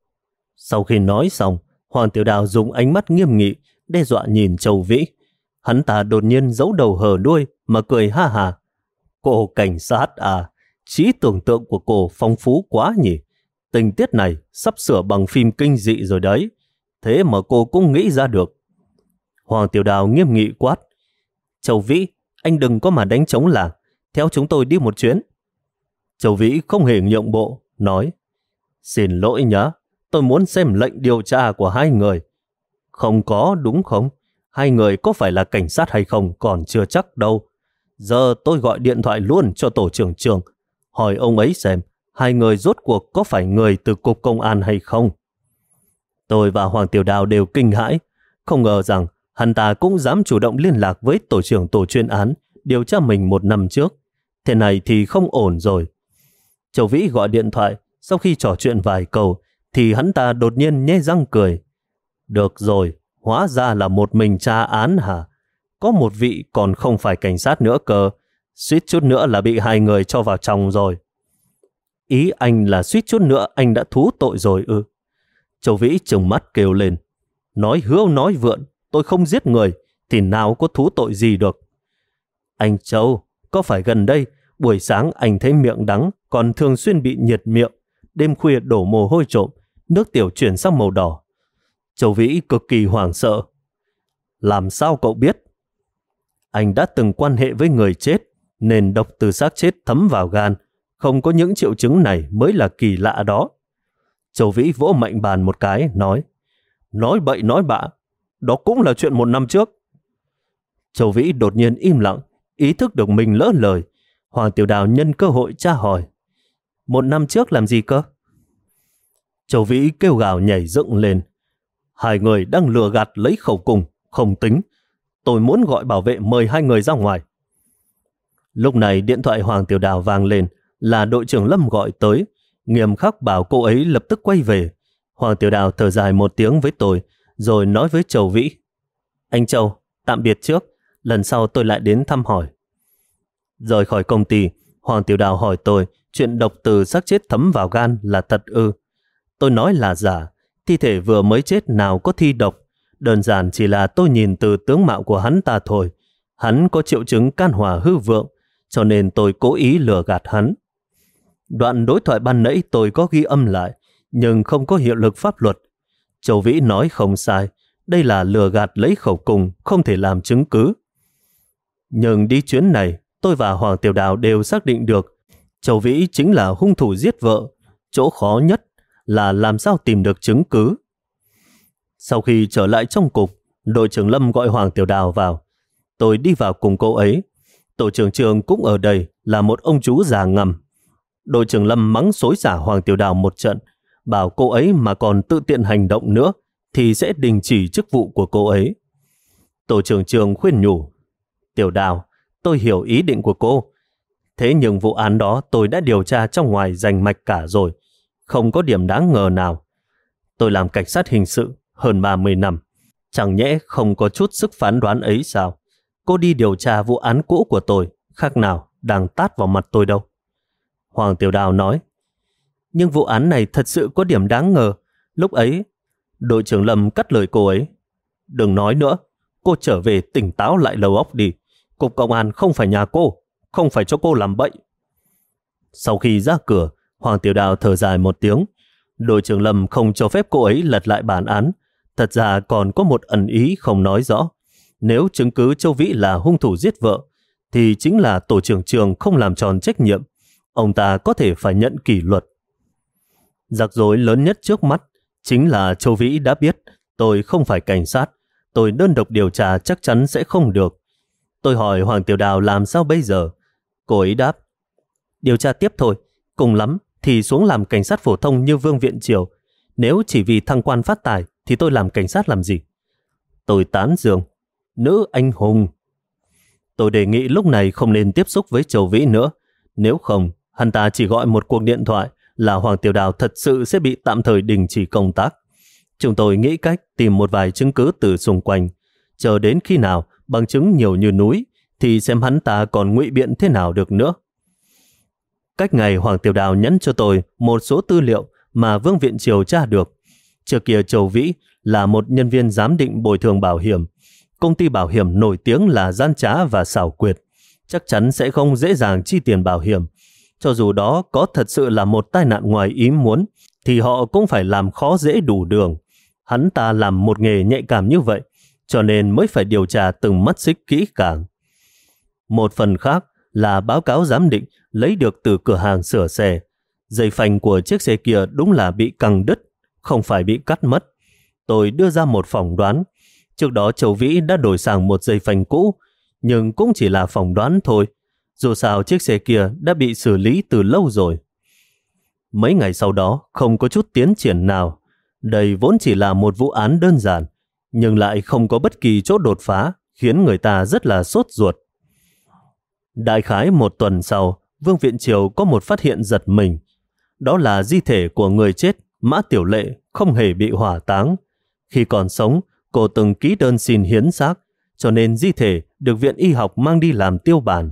Sau khi nói xong, Hoàng Tiểu Đào dùng ánh mắt nghiêm nghị, đe dọa nhìn Châu Vĩ. Hắn ta đột nhiên giấu đầu hở đuôi mà cười ha hà. Cô cảnh sát à, trí tưởng tượng của cô phong phú quá nhỉ. Tình tiết này sắp sửa bằng phim kinh dị rồi đấy. Thế mà cô cũng nghĩ ra được. Hoàng Tiểu Đào nghiêm nghị quát. Châu Vĩ, anh đừng có mà đánh trống lảng, theo chúng tôi đi một chuyến. Châu Vĩ không hề nhượng bộ, nói. Xin lỗi nhá, tôi muốn xem lệnh điều tra của hai người. Không có đúng không? Hai người có phải là cảnh sát hay không còn chưa chắc đâu. Giờ tôi gọi điện thoại luôn cho tổ trưởng trường, hỏi ông ấy xem hai người rốt cuộc có phải người từ cục công an hay không. Tôi và Hoàng Tiểu Đào đều kinh hãi, không ngờ rằng hắn ta cũng dám chủ động liên lạc với tổ trưởng tổ chuyên án điều tra mình 1 năm trước. Thế này thì không ổn rồi. Châu Vĩ gọi điện thoại, sau khi trò chuyện vài câu thì hắn ta đột nhiên nhe răng cười. Được rồi, hóa ra là một mình tra án hả? Có một vị còn không phải cảnh sát nữa cơ, suýt chút nữa là bị hai người cho vào trong rồi. Ý anh là suýt chút nữa anh đã thú tội rồi ư? Châu Vĩ trừng mắt kêu lên. Nói hưu nói vượn, tôi không giết người thì nào có thú tội gì được. Anh Châu, có phải gần đây buổi sáng anh thấy miệng đắng còn thường xuyên bị nhiệt miệng, đêm khuya đổ mồ hôi trộm, nước tiểu chuyển sang màu đỏ? Châu Vĩ cực kỳ hoảng sợ. Làm sao cậu biết? Anh đã từng quan hệ với người chết, nên độc từ xác chết thấm vào gan. Không có những triệu chứng này mới là kỳ lạ đó. Châu Vĩ vỗ mạnh bàn một cái, nói. Nói bậy nói bạ, đó cũng là chuyện 1 năm trước. Châu Vĩ đột nhiên im lặng, ý thức được mình lỡ lời. Hoàng Tiểu Đào nhân cơ hội tra hỏi. 1 năm trước làm gì cơ? Châu Vĩ kêu gào nhảy dựng lên. Hai người đang lừa gạt lấy khẩu cung, không tính. Tôi muốn gọi bảo vệ mời hai người ra ngoài. Lúc này điện thoại Hoàng Tiểu Đào vang lên, là đội trưởng Lâm gọi tới, nghiêm khắc bảo cô ấy lập tức quay về. Hoàng Tiểu Đào thở dài một tiếng với tôi, rồi nói với Châu Vĩ. Anh Châu, tạm biệt trước, lần sau tôi lại đến thăm hỏi. Rời khỏi công ty, Hoàng Tiểu Đào hỏi tôi chuyện độc từ xác chết thấm vào gan là thật ư? Tôi nói là giả, thi thể vừa mới chết nào có thi độc, đơn giản chỉ là tôi nhìn từ tướng mạo của hắn ta thôi. Hắn có triệu chứng can hỏa hư vượng, cho nên tôi cố ý lừa gạt hắn. Đoạn đối thoại ban nãy tôi có ghi âm lại, nhưng không có hiệu lực pháp luật. Châu Vĩ nói không sai, đây là lừa gạt lấy khẩu cung, không thể làm chứng cứ. Nhưng đi chuyến này, tôi và Hoàng Tiểu Đào đều xác định được Châu Vĩ chính là hung thủ giết vợ. Chỗ khó nhất là làm sao tìm được chứng cứ. Sau khi trở lại trong cục, đội trưởng Lâm gọi Hoàng Tiểu Đào vào. Tôi đi vào cùng cô ấy. Tổ trưởng trường cũng ở đây, là một ông chú già ngầm. Đội trưởng Lâm mắng xối xả Hoàng Tiểu Đào một trận, bảo cô ấy mà còn tự tiện hành động nữa thì sẽ đình chỉ chức vụ của cô ấy. Tổ trưởng trường khuyên nhủ. Tiểu Đào, tôi hiểu ý định của cô. Thế nhưng vụ án đó tôi đã điều tra trong ngoài rành mạch cả rồi. Không có điểm đáng ngờ nào. Tôi làm cảnh sát hình sự hơn 30 năm. Chẳng nhẽ không có chút sức phán đoán ấy sao? Cô đi điều tra vụ án cũ của tôi, khác nào đang tát vào mặt tôi đâu. Hoàng Tiểu Đào nói. Nhưng vụ án này thật sự có điểm đáng ngờ. Lúc ấy, đội trưởng Lâm cắt lời cô ấy. Đừng nói nữa, cô trở về tỉnh táo lại đầu óc đi. Cục công an không phải nhà cô, không phải cho cô làm bậy. Sau khi ra cửa, Hoàng Tiểu Đào thở dài một tiếng. Đội trưởng Lâm không cho phép cô ấy lật lại bản án. Thật ra còn có một ẩn ý không nói rõ. Nếu chứng cứ Châu Vĩ là hung thủ giết vợ, thì chính là tổ trưởng trường không làm tròn trách nhiệm. Ông ta có thể phải nhận kỷ luật. Rắc rối lớn nhất trước mắt chính là Châu Vĩ đã biết tôi không phải cảnh sát. Tôi đơn độc điều tra chắc chắn sẽ không được. Tôi hỏi Hoàng Tiểu Đào làm sao bây giờ. Cô ấy đáp. Điều tra tiếp thôi. Cùng lắm thì xuống làm cảnh sát phổ thông như Vương Viện Triều. Nếu chỉ vì thăng quan phát tài thì tôi làm cảnh sát làm gì? Tôi tán dương. Nữ anh hùng. Tôi đề nghị lúc này không nên tiếp xúc với Châu Vĩ nữa. Nếu không, hắn ta chỉ gọi một cuộc điện thoại là Hoàng Tiểu Đào thật sự sẽ bị tạm thời đình chỉ công tác. Chúng tôi nghĩ cách tìm một vài chứng cứ từ xung quanh. Chờ đến khi nào bằng chứng nhiều như núi thì xem hắn ta còn ngụy biện thế nào được nữa. Cách ngày Hoàng Tiểu Đào nhắn cho tôi một số tư liệu mà Vương Viện Triều tra được. Trước kia Châu Vĩ là một nhân viên giám định bồi thường bảo hiểm. Công ty bảo hiểm nổi tiếng là gian trá và xảo quyệt, chắc chắn sẽ không dễ dàng chi tiền bảo hiểm. Cho dù đó có thật sự là một tai nạn ngoài ý muốn, thì họ cũng phải làm khó dễ đủ đường. Hắn ta làm một nghề nhạy cảm như vậy, cho nên mới phải điều tra từng mắt xích kỹ càng. Một phần khác là báo cáo giám định lấy được từ cửa hàng sửa xe. Dây phanh của chiếc xe kia đúng là bị căng đứt, không phải bị cắt mất. Tôi đưa ra một phỏng đoán. Trước đó Châu Vĩ đã đổi sang một dây phanh cũ, nhưng cũng chỉ là phỏng đoán thôi. Dù sao chiếc xe kia đã bị xử lý từ lâu rồi. Mấy ngày sau đó không có chút tiến triển nào. Đây vốn chỉ là một vụ án đơn giản, nhưng lại không có bất kỳ chỗ đột phá, khiến người ta rất là sốt ruột. Đại khái một tuần sau, Vương Viện Triều có một phát hiện giật mình. Đó là di thể của người chết Mã Tiểu Lệ không hề bị hỏa táng. Khi còn sống, cô từng ký đơn xin hiến xác, cho nên di thể được Viện Y học mang đi làm tiêu bản.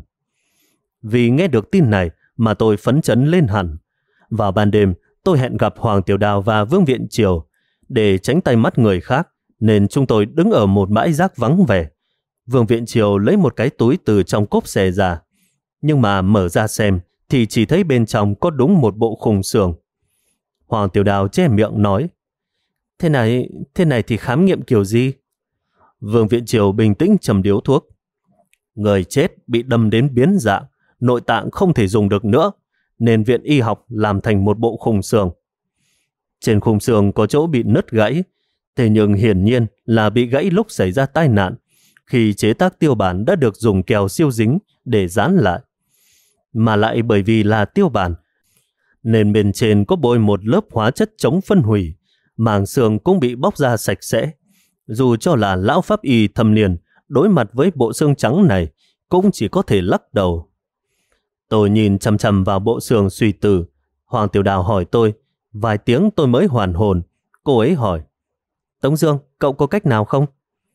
Vì nghe được tin này mà tôi phấn chấn lên hẳn. Vào ban đêm, tôi hẹn gặp Hoàng Tiểu Đào và Vương Viện Triều. Để tránh tay mắt người khác, nên chúng tôi đứng ở một bãi rác vắng vẻ. Vương Viện Triều lấy một cái túi từ trong cốp xe ra. Nhưng mà mở ra xem, thì chỉ thấy bên trong có đúng một bộ khung xương. Hoàng Tiểu Đào che miệng nói, Thế này thì khám nghiệm kiểu gì? Vương Viện Triều bình tĩnh châm điếu thuốc. Người chết bị đâm đến biến dạng, nội tạng không thể dùng được nữa, nên Viện Y học làm thành một bộ khung xương. Trên khung xương có chỗ bị nứt gãy, thế nhưng hiển nhiên là bị gãy lúc xảy ra tai nạn, khi chế tác tiêu bản đã được dùng keo siêu dính để dán lại. Mà lại bởi vì là tiêu bản, nên bên trên có bôi một lớp hóa chất chống phân hủy, màng xương cũng bị bóc ra sạch sẽ. Dù cho là lão pháp y thâm niên, đối mặt với bộ xương trắng này cũng chỉ có thể lắc đầu. Tôi nhìn chằm chằm vào bộ xương suy tư. Hoàng Tiểu Đào hỏi tôi, vài tiếng tôi mới hoàn hồn. Cô ấy hỏi, Tống Dương, cậu có cách nào không?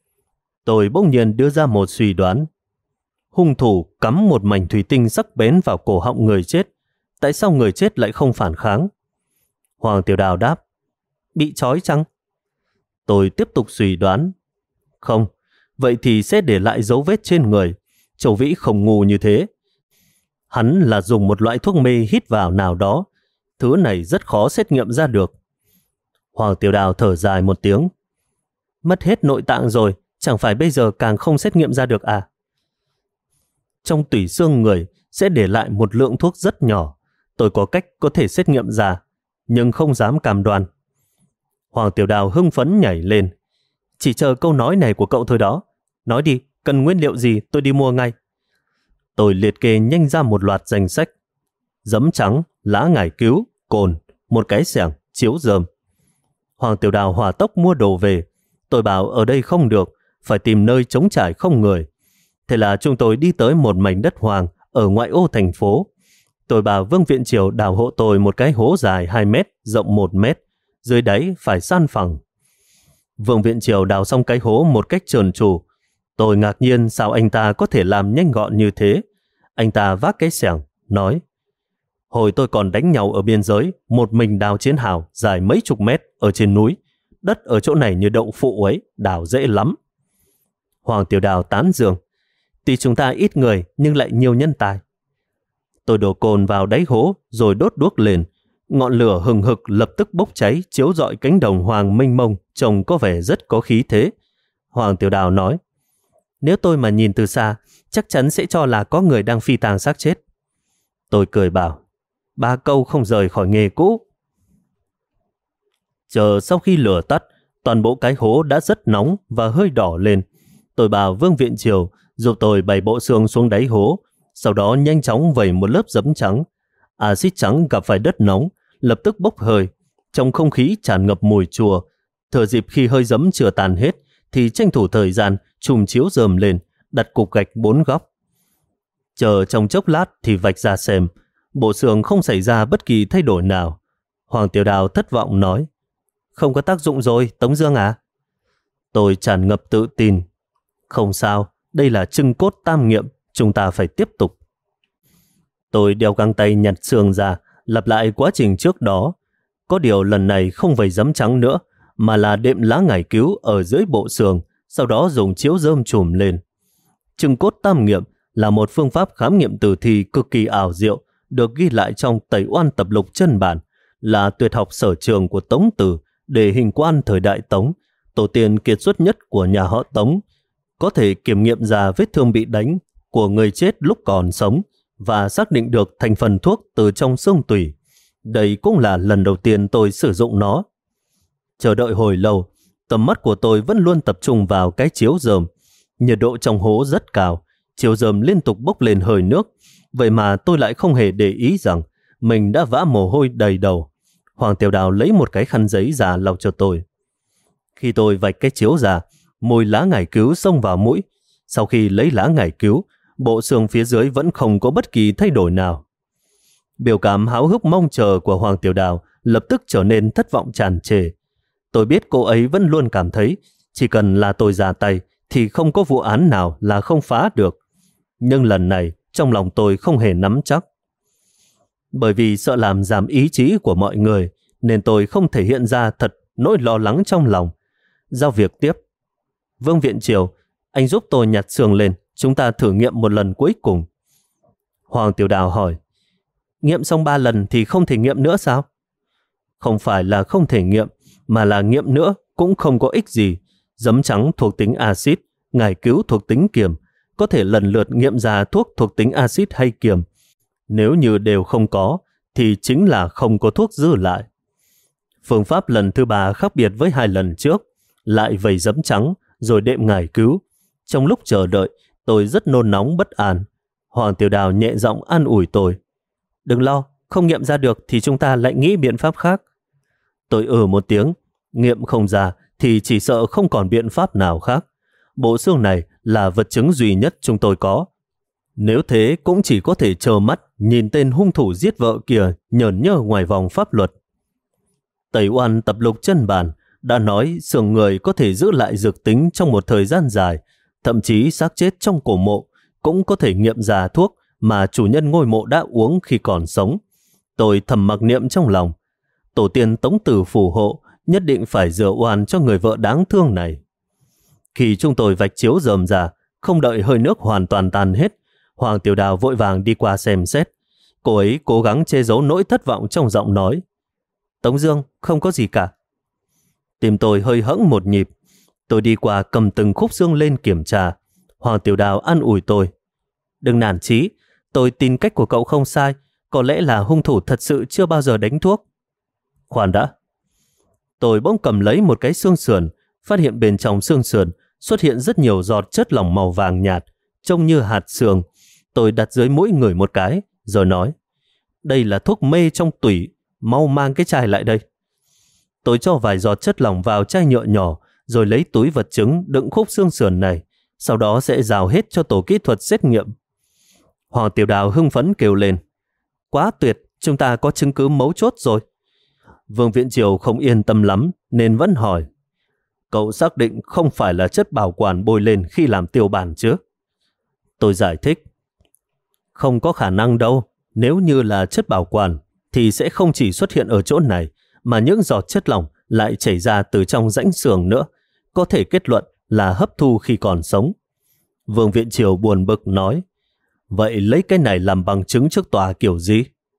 Tôi bỗng nhiên đưa ra một suy đoán. Hung thủ cắm một mảnh thủy tinh sắc bén vào cổ họng người chết. Tại sao người chết lại không phản kháng? Hoàng Tiểu Đào đáp, bị trói chăng? Tôi tiếp tục suy đoán. Không, vậy thì sẽ để lại dấu vết trên người. Châu Vĩ không ngu như thế. Hắn là dùng một loại thuốc mê hít vào nào đó. Thứ này rất khó xét nghiệm ra được. Hoàng Tiểu Đào thở dài một tiếng. Mất hết nội tạng rồi, chẳng phải bây giờ càng không xét nghiệm ra được à? Trong tủy xương người sẽ để lại một lượng thuốc rất nhỏ. Tôi có cách có thể xét nghiệm ra, nhưng không dám cam đoan. Hoàng Tiểu Đào hưng phấn nhảy lên. Chỉ chờ câu nói này của cậu thôi đó. Nói đi, cần nguyên liệu gì tôi đi mua ngay. Tôi liệt kê nhanh ra một loạt danh sách. Giấm trắng, lá ngải cứu, cồn, một cái xẻng, chiếu rơm. Hoàng Tiểu Đào hỏa tốc mua đồ về. Tôi bảo ở đây không được, phải tìm nơi trống trải không người. Thế là chúng tôi đi tới một mảnh đất hoang ở ngoại ô thành phố. Tôi bảo Vương Viện Triều đào hộ tôi một cái hố dài 2 mét, rộng 1 mét. Dưới đáy phải san phẳng. Vương Viện Triều đào xong cái hố một cách trơn tru. Tôi ngạc nhiên sao anh ta có thể làm nhanh gọn như thế. Anh ta vác cái xẻng, nói, hồi tôi còn đánh nhau ở biên giới, một mình đào chiến hào dài mấy chục mét ở trên núi. Đất ở chỗ này như đậu phụ ấy, đào dễ lắm. Hoàng Tiểu Đào tán dương, tuy chúng ta ít người nhưng lại nhiều nhân tài. Tôi đổ cồn vào đáy hố rồi đốt đuốc lên. Ngọn lửa hừng hực lập tức bốc cháy, chiếu rọi cánh đồng hoang mênh mông, trông có vẻ rất có khí thế. Hoàng Tiểu Đào nói, nếu tôi mà nhìn từ xa, chắc chắn sẽ cho là có người đang phi tang xác chết. Tôi cười bảo, 3 câu không rời khỏi nghề cũ. Chờ sau khi lửa tắt, toàn bộ cái hố đã rất nóng và hơi đỏ lên. Tôi bảo Vương Viện Triều giúp tôi bày bộ xương xuống đáy hố, sau đó nhanh chóng vẩy một lớp giấm trắng. Axit trắng gặp phải đất nóng, lập tức bốc hơi. Trong không khí tràn ngập mùi chua. Thừa dịp khi hơi giấm chưa tàn hết, thì tranh thủ thời gian chùm chiếu rơm lên, đặt cục gạch 4 góc, Chờ trong chốc lát thì vạch ra xem, bộ xương không xảy ra bất kỳ thay đổi nào. Hoàng Tiểu Đào thất vọng nói, không có tác dụng rồi, Tống Dương à? Tôi tràn ngập tự tin, không sao, đây là trưng cốt tam nghiệm, chúng ta phải tiếp tục. Tôi đeo găng tay nhặt xương ra, lặp lại quá trình trước đó. Có điều lần này không vẩy giấm trắng nữa, mà là đệm lá ngải cứu ở dưới bộ xương, sau đó dùng chiếu rơm trùm lên. Trưng cốt tam nghiệm là một phương pháp khám nghiệm tử thi cực kỳ ảo diệu, được ghi lại trong Tẩy Oan Tập Lục Chân Bản, là tuyệt học sở trường của Tống Tử để hình quan thời đại Tống, tổ tiên kiệt xuất nhất của nhà họ Tống, có thể kiểm nghiệm ra vết thương bị đánh của người chết lúc còn sống và xác định được thành phần thuốc từ trong xương tủy. Đây cũng là lần đầu tiên tôi sử dụng nó. Chờ đợi hồi lâu, tầm mắt của tôi vẫn luôn tập trung vào cái chiếu rơm. Nhiệt độ trong hố rất cao, chiếu rơm liên tục bốc lên hơi nước. Vậy mà tôi lại không hề để ý rằng mình đã vã mồ hôi đầy đầu. Hoàng Tiểu Đào lấy một cái khăn giấy ra lau cho tôi. Khi tôi vạch cái chiếu ra, mùi lá ngải cứu xông vào mũi. Sau khi lấy lá ngải cứu, bộ xương phía dưới vẫn không có bất kỳ thay đổi nào. Biểu cảm háo hức mong chờ của Hoàng Tiểu Đào lập tức trở nên thất vọng tràn trề. Tôi biết cô ấy vẫn luôn cảm thấy chỉ cần là tôi ra tay thì không có vụ án nào là không phá được. Nhưng lần này trong lòng tôi không hề nắm chắc. Bởi vì sợ làm giảm ý chí của mọi người nên tôi không thể hiện ra thật nỗi lo lắng trong lòng. Giao việc tiếp. Vương Viện Triều, anh giúp tôi nhặt xương lên, chúng ta thử nghiệm một lần cuối cùng. Hoàng Tiểu Đào hỏi, nghiệm xong 3 lần thì không thể nghiệm nữa sao? Không phải là không thể nghiệm, mà là nghiệm nữa cũng không có ích gì. Giấm trắng thuộc tính axit, ngải cứu thuộc tính kiềm, có thể lần lượt nghiệm ra thuốc thuộc tính axit hay kiềm. Nếu như đều không có, thì chính là không có thuốc dư lại. Phương pháp lần thứ 3 khác biệt với 2 lần trước, lại vẩy giấm trắng rồi đệm ngải cứu. Trong lúc chờ đợi, tôi rất nôn nóng bất an. Hoàng Tiểu Đào nhẹ giọng an ủi tôi. Đừng lo, không nghiệm ra được thì chúng ta lại nghĩ biện pháp khác. Tôi một tiếng, nghiệm không ra thì chỉ sợ không còn biện pháp nào khác. Bộ xương này là vật chứng duy nhất chúng tôi có. Nếu thế cũng chỉ có thể trơ mắt nhìn tên hung thủ giết vợ kia nhởn nhơ ngoài vòng pháp luật. Tẩy Oan Tập Lục Chân Bản đã nói xương người có thể giữ lại dược tính trong một thời gian dài, thậm chí xác chết trong cổ mộ cũng có thể nghiệm ra thuốc mà chủ nhân ngôi mộ đã uống khi còn sống. Tôi thầm mặc niệm trong lòng, tổ tiên Tống Tử phù hộ nhất định phải rửa oan cho người vợ đáng thương này. Khi chúng tôi vạch chiếu rơm ra, không đợi hơi nước hoàn toàn tan hết, Hoàng Tiểu Đào vội vàng đi qua xem xét. Cô ấy cố gắng che giấu nỗi thất vọng trong giọng nói. Tống Dương, không có gì cả. Tim tôi hơi hẫng một nhịp. Tôi đi qua cầm từng khúc xương lên kiểm tra. Hoàng Tiểu Đào an ủi tôi. Đừng nản chí, tôi tin cách của cậu không sai. Có lẽ là hung thủ thật sự chưa bao giờ đánh thuốc. Khoan đã. Tôi bỗng cầm lấy một cái xương sườn, phát hiện bên trong xương sườn xuất hiện rất nhiều giọt chất lỏng màu vàng nhạt, trông như hạt sương. Tôi đặt dưới mũi ngửi một cái, rồi nói, đây là thuốc mê trong tủy, mau mang cái chai lại đây. Tôi cho vài giọt chất lỏng vào chai nhựa nhỏ, rồi lấy túi vật chứng đựng khúc xương sườn này, sau đó sẽ rào hết cho tổ kỹ thuật xét nghiệm. Hoàng Tiểu Đào hưng phấn kêu lên, quá tuyệt, chúng ta có chứng cứ mấu chốt rồi. Vương Viễn Triều không yên tâm lắm nên vẫn hỏi, cậu xác định không phải là chất bảo quản bôi lên khi làm tiêu bản chứ? Tôi giải thích, không có khả năng đâu, nếu như là chất bảo quản thì sẽ không chỉ xuất hiện ở chỗ này, mà những giọt chất lỏng lại chảy ra từ trong rãnh xương nữa, có thể kết luận là hấp thu khi còn sống. Vương Viện Triều buồn bực nói, vậy lấy cái này làm bằng chứng trước tòa kiểu gì?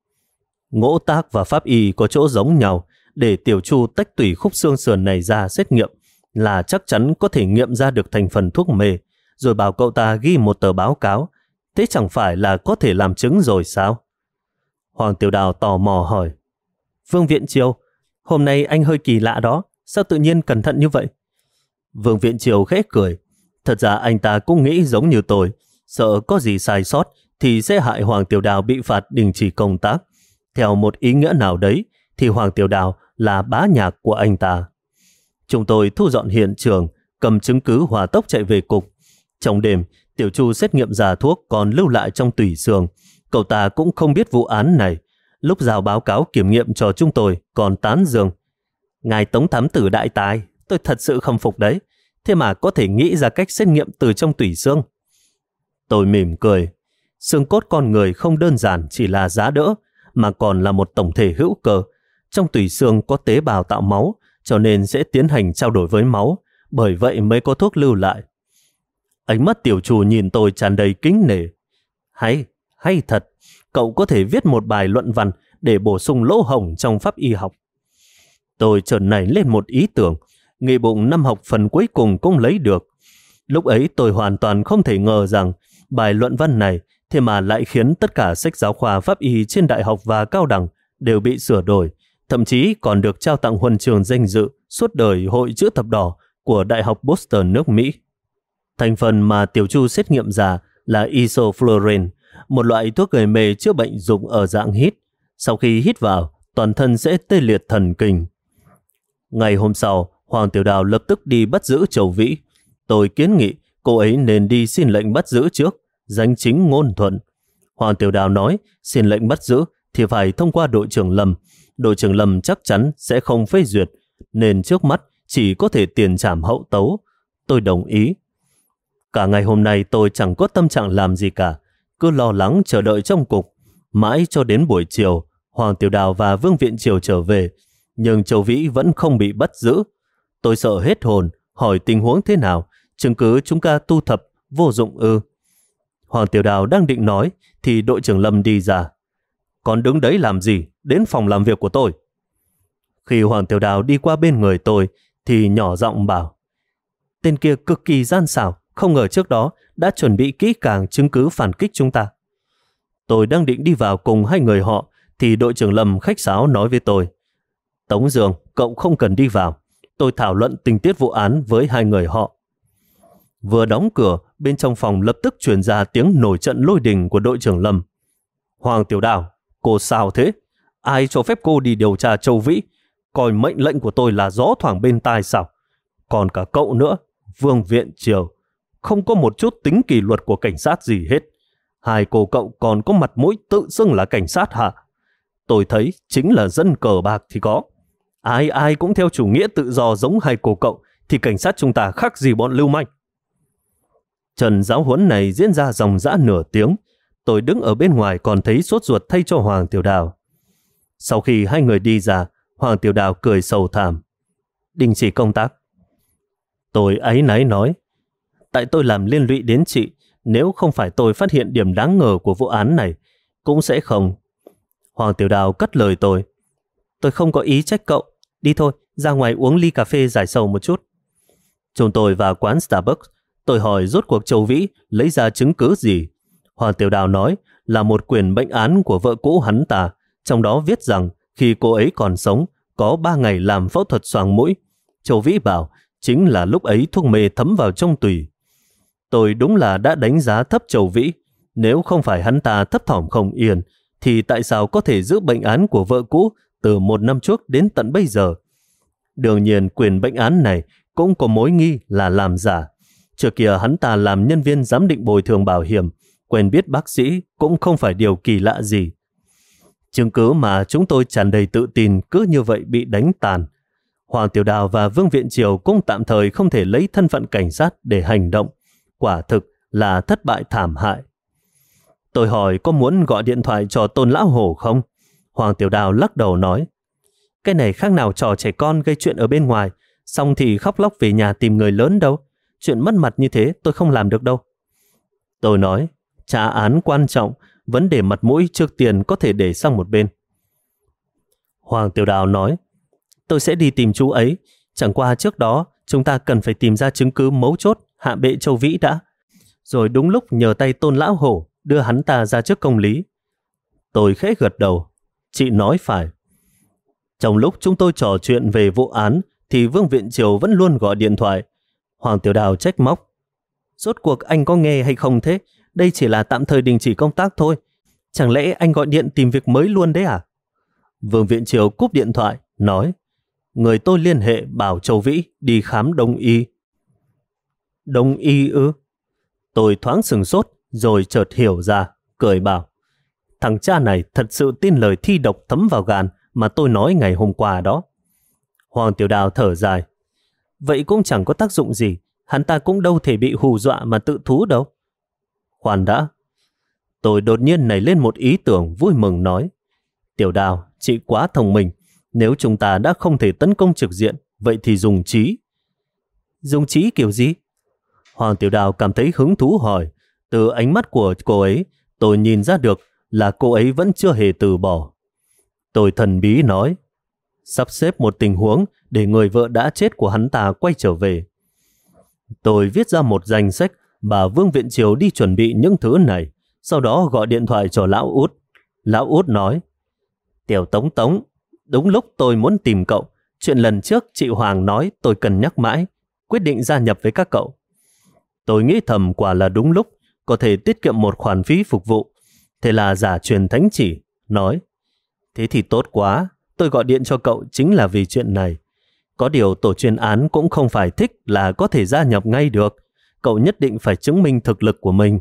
Ngỗ tác và pháp y có chỗ giống nhau, để Tiểu Chu tách tủy khúc xương sườn này ra xét nghiệm là chắc chắn có thể nghiệm ra được thành phần thuốc mê, rồi bảo cậu ta ghi một tờ báo cáo. Thế chẳng phải là có thể làm chứng rồi sao? Hoàng Tiểu Đào tò mò hỏi, Vương Viện Triều, hôm nay anh hơi kỳ lạ đó, sao tự nhiên cẩn thận như vậy? Vương Viện Triều khẽ cười, thật ra anh ta cũng nghĩ giống như tôi, sợ có gì sai sót thì sẽ hại Hoàng Tiểu Đào bị phạt đình chỉ công tác. Theo một ý nghĩa nào đấy thì Hoàng Tiểu Đào là bá nhạc của anh ta. Chúng tôi thu dọn hiện trường, cầm chứng cứ hỏa tốc chạy về cục. Trong đêm Tiểu Chu xét nghiệm giả thuốc còn lưu lại trong tủy xương. Cậu ta cũng không biết vụ án này. Lúc giao báo cáo kiểm nghiệm cho chúng tôi còn tán dương: ngài Tống thám tử đại tài, tôi thật sự khâm phục đấy. Thế mà có thể nghĩ ra cách xét nghiệm từ trong tủy xương. Tôi mỉm cười. Xương cốt con người không đơn giản chỉ là giá đỡ, mà còn là một tổng thể hữu cơ. Trong tủy xương có tế bào tạo máu, cho nên sẽ tiến hành trao đổi với máu, bởi vậy mới có thuốc lưu lại. Ánh mắt Tiểu Chu nhìn tôi tràn đầy kính nể. Hay thật, cậu có thể viết một bài luận văn để bổ sung lỗ hổng trong pháp y học. Tôi chợt nảy lên một ý tưởng, nghĩ bụng năm học phần cuối cùng cũng lấy được. Lúc ấy tôi hoàn toàn không thể ngờ rằng bài luận văn này thế mà lại khiến tất cả sách giáo khoa pháp y trên đại học và cao đẳng đều bị sửa đổi, thậm chí còn được trao tặng huân chương danh dự suốt đời Hội Chữ Thập Đỏ của Đại học Boston nước Mỹ. Thành phần mà Tiểu Chu xét nghiệm ra là isoflurane, một loại thuốc gây mê chữa bệnh dùng ở dạng hít. Sau khi hít vào, toàn thân sẽ tê liệt thần kinh. Ngày hôm sau, Hoàng Tiểu Đào lập tức đi bắt giữ Châu Vĩ. Tôi kiến nghị cô ấy nên đi xin lệnh bắt giữ trước, danh chính ngôn thuận. Hoàng Tiểu Đào nói xin lệnh bắt giữ thì phải thông qua đội trưởng Lâm. Đội trưởng Lâm chắc chắn sẽ không phê duyệt, nên trước mắt chỉ có thể tiền trảm hậu tấu. Tôi đồng ý. Cả ngày hôm nay tôi chẳng có tâm trạng làm gì cả, cứ lo lắng chờ đợi trong cục. Mãi cho đến buổi chiều, Hoàng Tiểu Đào và Vương Viện Triều trở về, nhưng Châu Vĩ vẫn không bị bắt giữ. Tôi sợ hết hồn, hỏi tình huống thế nào, chứng cứ chúng ta thu thập vô dụng ư? Hoàng Tiểu Đào đang định nói thì đội trưởng Lâm đi ra. Còn đứng đấy làm gì, đến phòng làm việc của tôi. Khi Hoàng Tiểu Đào đi qua bên người tôi thì nhỏ giọng bảo: tên kia cực kỳ gian xảo, không ngờ trước đó đã chuẩn bị kỹ càng chứng cứ phản kích chúng ta. Tôi đang định đi vào cùng hai người họ thì đội trưởng Lâm khách sáo nói với tôi: Tống Dương, cậu không cần đi vào, tôi thảo luận tình tiết vụ án với hai người họ. Vừa đóng cửa, bên trong phòng lập tức truyền ra tiếng nổi trận lôi đình của đội trưởng Lâm. Hoàng Tiểu Đào, cô sao thế? Ai cho phép cô đi điều tra Châu Vĩ? Coi mệnh lệnh của tôi là gió thoảng bên tai sao? Còn cả cậu nữa, Vương Viện Triều, không có một chút tính kỷ luật của cảnh sát gì hết. Hai cô cậu còn có mặt mũi tự xưng là cảnh sát hả? Tôi thấy chính là dân cờ bạc thì có. Ai cũng theo chủ nghĩa tự do giống hai cô cậu thì cảnh sát chúng ta khác gì bọn lưu manh. Trận giáo huấn này diễn ra dòng dã nửa tiếng. Tôi đứng ở bên ngoài còn thấy sốt ruột thay cho Hoàng Tiểu Đào. Sau khi hai người đi ra, Hoàng Tiểu Đào cười sầu thảm. Đình chỉ công tác. Tôi áy náy nói: tại tôi làm liên lụy đến chị, nếu không phải tôi phát hiện điểm đáng ngờ của vụ án này, cũng sẽ không. Hoàng Tiểu Đào cắt lời tôi: tôi không có ý trách cậu, đi thôi, ra ngoài uống ly cà phê giải sầu một chút. Chúng tôi vào quán Starbucks. Tôi hỏi rốt cuộc Châu Vĩ lấy ra chứng cứ gì. Hoàng Tiểu Đào nói là một quyển bệnh án của vợ cũ hắn ta, trong đó viết rằng khi cô ấy còn sống có 3 ngày làm phẫu thuật xoàng mũi. Châu Vĩ bảo chính là lúc ấy thuốc mê thấm vào trong tủy. Tôi đúng là đã đánh giá thấp Châu Vĩ. Nếu không phải hắn ta thấp thỏm không yên, thì tại sao có thể giữ bệnh án của vợ cũ từ 1 năm trước đến tận bây giờ? Đương nhiên quyền bệnh án này cũng có mối nghi là làm giả. Trước kia hắn ta làm nhân viên giám định bồi thường bảo hiểm, quen biết bác sĩ cũng không phải điều kỳ lạ gì. Chứng cứ mà chúng tôi tràn đầy tự tin cứ như vậy bị đánh tàn. Hoàng Tiểu Đào và Vương Viện Triều cũng tạm thời không thể lấy thân phận cảnh sát để hành động. Quả thực là thất bại thảm hại. Tôi hỏi có muốn gọi điện thoại cho Tôn Lão Hổ không? Hoàng Tiểu Đào lắc đầu nói: cái này khác nào trò trẻ con gây chuyện ở bên ngoài, xong thì khóc lóc về nhà tìm người lớn đâu. Chuyện mất mặt như thế tôi không làm được đâu. Tôi nói: trả án quan trọng, vấn đề mặt mũi trước tiền có thể để sang một bên. Hoàng Tiểu Đào nói: tôi sẽ đi tìm chú ấy, chẳng qua trước đó chúng ta cần phải tìm ra chứng cứ mấu chốt hạ bệ Châu Vĩ đã, rồi đúng lúc nhờ tay Tôn Lão Hổ đưa hắn ta ra trước công lý. Tôi khẽ gật đầu: chị nói phải. Trong lúc chúng tôi trò chuyện về vụ án thì Vương Viện Triều vẫn luôn gọi điện thoại. Hoàng Tiểu Đào trách móc: rốt cuộc anh có nghe hay không thế? Đây chỉ là tạm thời đình chỉ công tác thôi. Chẳng lẽ anh gọi điện tìm việc mới luôn đấy à? Vương Viện Triều cúp điện thoại, nói: người tôi liên hệ bảo Châu Vĩ đi khám đông y. Đông y ư? Tôi thoáng sửng sốt rồi chợt hiểu ra, cười bảo: thằng cha này thật sự tin lời thi độc thấm vào gan mà tôi nói ngày hôm qua đó. Hoàng Tiểu Đào thở dài: vậy cũng chẳng có tác dụng gì, hắn ta cũng đâu thể bị hù dọa mà tự thú đâu. Khoan đã. Tôi đột nhiên nảy lên một ý tưởng vui mừng nói: Tiểu Đào, chị quá thông minh. Nếu chúng ta đã không thể tấn công trực diện, vậy thì dùng trí. Dùng trí kiểu gì? Hoàng Tiểu Đào cảm thấy hứng thú hỏi. Từ ánh mắt của cô ấy, tôi nhìn ra được là cô ấy vẫn chưa hề từ bỏ. Tôi thần bí nói: sắp xếp một tình huống để người vợ đã chết của hắn ta quay trở về. Tôi viết ra một danh sách, bà Vương Viện Triều đi chuẩn bị những thứ này, sau đó gọi điện thoại cho Lão Út. Lão Út nói: Tiểu Tống Tống, đúng lúc tôi muốn tìm cậu. Chuyện lần trước chị Hoàng nói tôi cần nhắc mãi, quyết định gia nhập với các cậu. Tôi nghĩ thầm quả là đúng lúc, có thể tiết kiệm một khoản phí phục vụ. Thế là giả truyền thánh chỉ, nói: thế thì tốt quá, tôi gọi điện cho cậu chính là vì chuyện này. Có điều tổ chuyên án cũng không phải thích là có thể gia nhập ngay được. Cậu nhất định phải chứng minh thực lực của mình.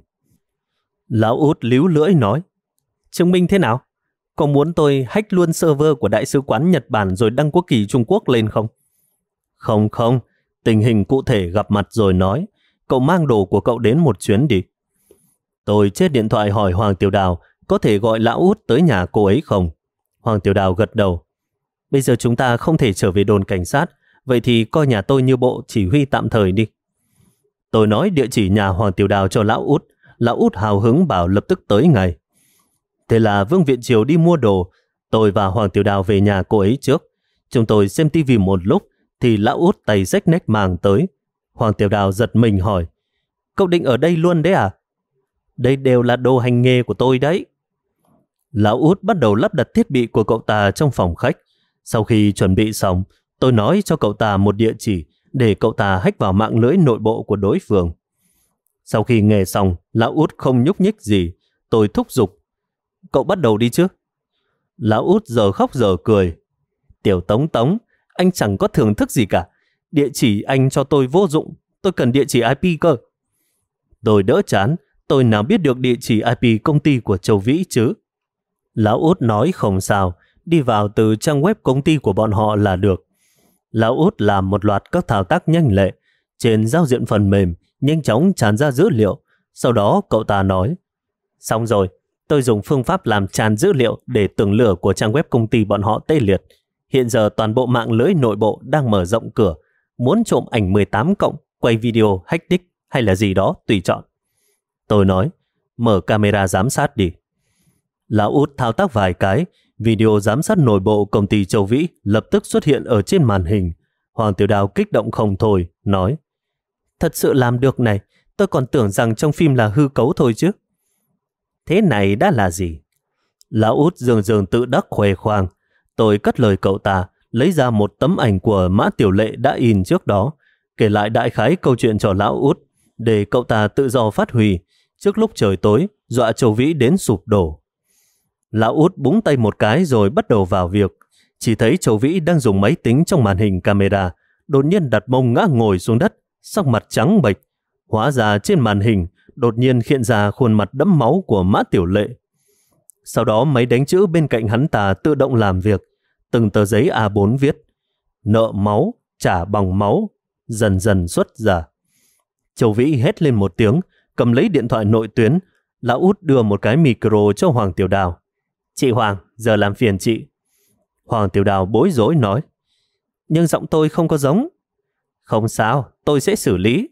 Lão Út líu lưỡi nói: chứng minh thế nào? Có muốn tôi hack luôn server của Đại sứ quán Nhật Bản rồi đăng quốc kỳ Trung Quốc lên không? Không, tình hình cụ thể gặp mặt rồi nói. Cậu mang đồ của cậu đến một chuyến đi. Tôi chết điện thoại hỏi Hoàng Tiểu Đào có thể gọi Lão Út tới nhà cô ấy không? Hoàng Tiểu Đào gật đầu. Bây giờ chúng ta không thể trở về đồn cảnh sát, vậy thì coi nhà tôi như bộ chỉ huy tạm thời đi. Tôi nói địa chỉ nhà Hoàng Tiểu Đào cho Lão Út. Lão Út hào hứng bảo lập tức tới ngay. Thế là Vương Viện Triều đi mua đồ, tôi và Hoàng Tiểu Đào về nhà cô ấy trước. Chúng tôi xem tivi một lúc thì Lão Út tay xách nách mang tới. Hoàng Tiểu Đào giật mình hỏi: cậu định ở đây luôn đấy à? Đây đều là đồ hành nghề của tôi đấy. Lão Út bắt đầu lắp đặt thiết bị của cậu ta trong phòng khách. Sau khi chuẩn bị xong, tôi nói cho cậu ta một địa chỉ để cậu ta hack vào mạng lưới nội bộ của đối phương. Sau khi nghe xong, Lão Út không nhúc nhích gì. Tôi thúc giục: cậu bắt đầu đi chứ. Lão Út giờ khóc giờ cười. Tiểu Tống Tống, anh chẳng có thưởng thức gì cả. Địa chỉ anh cho tôi vô dụng, tôi cần địa chỉ IP cơ. Tôi đỡ chán, tôi nào biết được địa chỉ IP công ty của Châu Vĩ chứ. Lão Út nói không sao, đi vào từ trang web công ty của bọn họ là được. Lão Út làm một loạt các thao tác nhanh lẹ. Trên giao diện phần mềm, nhanh chóng tràn ra dữ liệu. Sau đó cậu ta nói: xong rồi, tôi dùng phương pháp làm tràn dữ liệu để tường lửa của trang web công ty bọn họ tê liệt. Hiện giờ toàn bộ mạng lưới nội bộ đang mở rộng cửa. Muốn trộm ảnh 18 cộng, quay video, hack dick hay là gì đó tùy chọn. Tôi nói: mở camera giám sát đi. Lão Út thao tác vài cái, video giám sát nội bộ công ty Châu Vĩ lập tức xuất hiện ở trên màn hình. Hoàng Tiểu Đào kích động không thôi, nói: thật sự làm được này, tôi còn tưởng rằng trong phim là hư cấu thôi chứ. Thế này đã là gì? Lão Út dường tự đắc khoe khoang. Tôi cất lời cậu ta, lấy ra một tấm ảnh của Mã Tiểu Lệ đã in trước đó, kể lại đại khái câu chuyện cho Lão Út, để cậu ta tự do phát huy. Trước lúc trời tối, dọa Châu Vĩ đến sụp đổ. Lão Út búng tay một cái rồi bắt đầu vào việc. Chỉ thấy Châu Vĩ đang dùng máy tính trong màn hình camera, đột nhiên đặt mông ngã ngồi xuống đất, sắc mặt trắng bệch. Hóa ra trên màn hình đột nhiên hiện ra khuôn mặt đẫm máu của Mã Tiểu Lệ. Sau đó máy đánh chữ bên cạnh hắn ta tự động làm việc. Từng tờ giấy A4 viết: nợ máu, trả bằng máu, dần dần xuất ra. Châu Vĩ hét lên một tiếng, cầm lấy điện thoại nội tuyến. Lão Út đưa một cái micro cho Hoàng Tiểu Đào. Chị Hoàng, giờ làm phiền chị. Hoàng Tiểu Đào bối rối nói: nhưng giọng tôi không có giống. Không sao, tôi sẽ xử lý.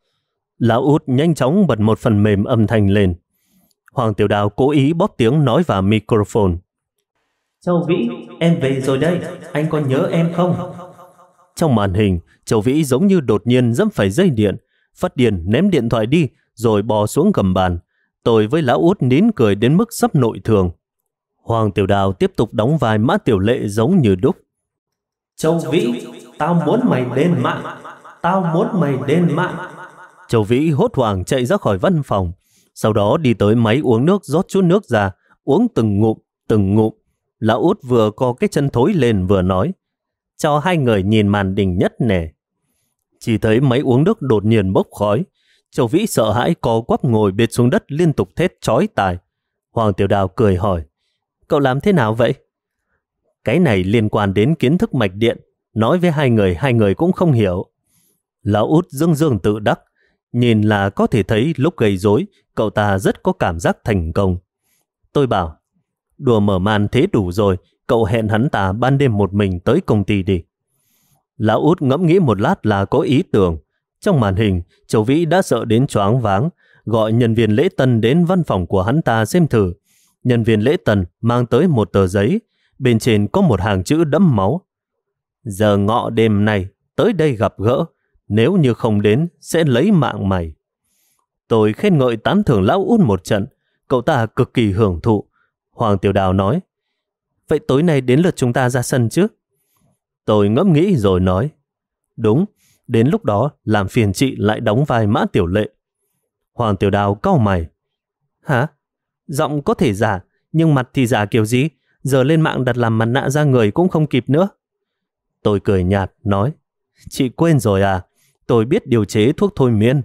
Lão Út nhanh chóng bật một phần mềm âm thanh lên. Hoàng Tiểu Đào cố ý bóp tiếng nói vào microphone. Châu Vĩ, em về rồi đây, anh có nhớ em không? Trong màn hình, Châu Vĩ giống như đột nhiên dẫm phải dây điện, phát điên ném điện thoại đi rồi bò xuống gầm bàn. Tôi với Lão Út nín cười đến mức sắp nội thương. Hoàng Tiểu Đào tiếp tục đóng vai Mã Tiểu Lệ giống như đúc. Châu Vĩ, tao muốn mày lên mạng, tao muốn mày lên mạng. Châu Vĩ hốt hoảng chạy ra khỏi văn phòng, sau đó đi tới máy uống nước rót chút nước ra, uống từng ngụm, từng ngụm. Lão Út vừa co cái chân thối lên vừa nói: cho hai người nhìn màn đình nhất nè. Chỉ thấy máy uống nước đột nhiên bốc khói. Châu Vĩ sợ hãi co quắp ngồi bệt xuống đất liên tục thét chói tai. Hoàng Tiểu Đào cười hỏi, cậu làm thế nào vậy? Cái này liên quan đến kiến thức mạch điện, nói với hai người cũng không hiểu. Lão Út dương dương tự đắc, nhìn là có thể thấy lúc gây rối cậu ta rất có cảm giác thành công. Tôi bảo, đùa mở màn thế đủ rồi, cậu hẹn hắn ta ban đêm một mình tới công ty đi. Lão Út ngẫm nghĩ một lát là có ý tưởng. Trong màn hình, Châu Vĩ đã sợ đến choáng váng, gọi nhân viên lễ tân đến văn phòng của hắn ta xem thử. Nhân viên lễ tân mang tới một tờ giấy, bên trên có một hàng chữ đẫm máu. Giờ ngọ đêm này, tới đây gặp gỡ, nếu như không đến, sẽ lấy mạng mày. Tôi khen ngợi tán thưởng Lão Út một trận, cậu ta cực kỳ hưởng thụ. Hoàng Tiểu Đào nói, vậy tối nay đến lượt chúng ta ra sân chứ? Tôi ngẫm nghĩ rồi nói, đúng, đến lúc đó làm phiền chị lại đóng vai Mã Tiểu Lệ. Hoàng Tiểu Đào cau mày, hả? Giọng có thể giả, nhưng mặt thì giả kiểu gì? Giờ lên mạng đặt làm mặt nạ ra người cũng không kịp nữa. Tôi cười nhạt, nói, chị quên rồi à? Tôi biết điều chế thuốc thôi miên.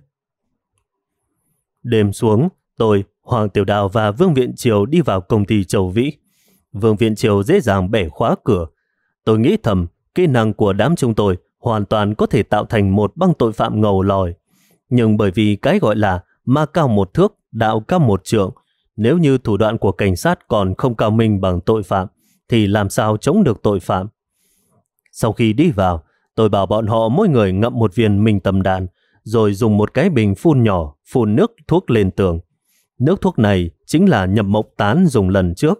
Đêm xuống, tôi, Hoàng Tiểu Đào và Vương Viện Triều đi vào công ty Châu Vĩ. Vương Viện Triều dễ dàng bẻ khóa cửa. Tôi nghĩ thầm, kỹ năng của đám chúng tôi hoàn toàn có thể tạo thành một băng tội phạm ngầu lòi. Nhưng bởi vì cái gọi là ma cao một thước, đạo cao một trượng, nếu như thủ đoạn của cảnh sát còn không cao minh bằng tội phạm, thì làm sao chống được tội phạm? Sau khi đi vào, tôi bảo bọn họ mỗi người ngậm một viên minh tâm đan, rồi dùng một cái bình phun nhỏ phun nước thuốc lên tường. Nước thuốc này chính là nhập mộng tán dùng lần trước.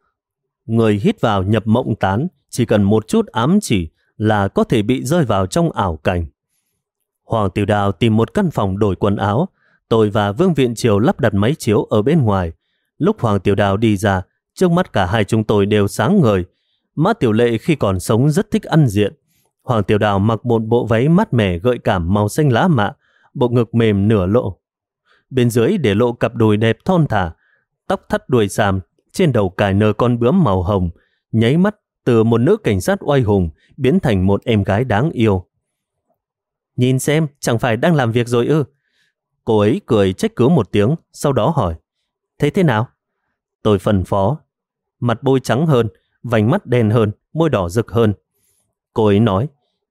Người hít vào nhập mộng tán chỉ cần một chút ám chỉ là có thể bị rơi vào trong ảo cảnh. Hoàng Tiểu Đào tìm một căn phòng đổi quần áo. Tôi và Vương Viện Triều lắp đặt máy chiếu ở bên ngoài. Lúc Hoàng Tiểu Đào đi ra, trước mắt cả hai chúng tôi đều sáng ngời. Mã Tiểu Lệ khi còn sống rất thích ăn diện. Hoàng Tiểu Đào mặc một bộ váy mát mẻ gợi cảm màu xanh lá mạ, bộ ngực mềm nửa lộ. Bên dưới để lộ cặp đùi đẹp thon thả, tóc thắt đuôi xàm, trên đầu cài nơ con bướm màu hồng, nháy mắt từ một nữ cảnh sát oai hùng biến thành một em gái đáng yêu. Nhìn xem, chẳng phải đang làm việc rồi ư? Cô ấy cười trách cứ một tiếng, sau đó hỏi, thấy thế nào? Tôi phân phó, mặt bôi trắng hơn, vành mắt đen hơn, môi đỏ rực hơn. Cô ấy nói,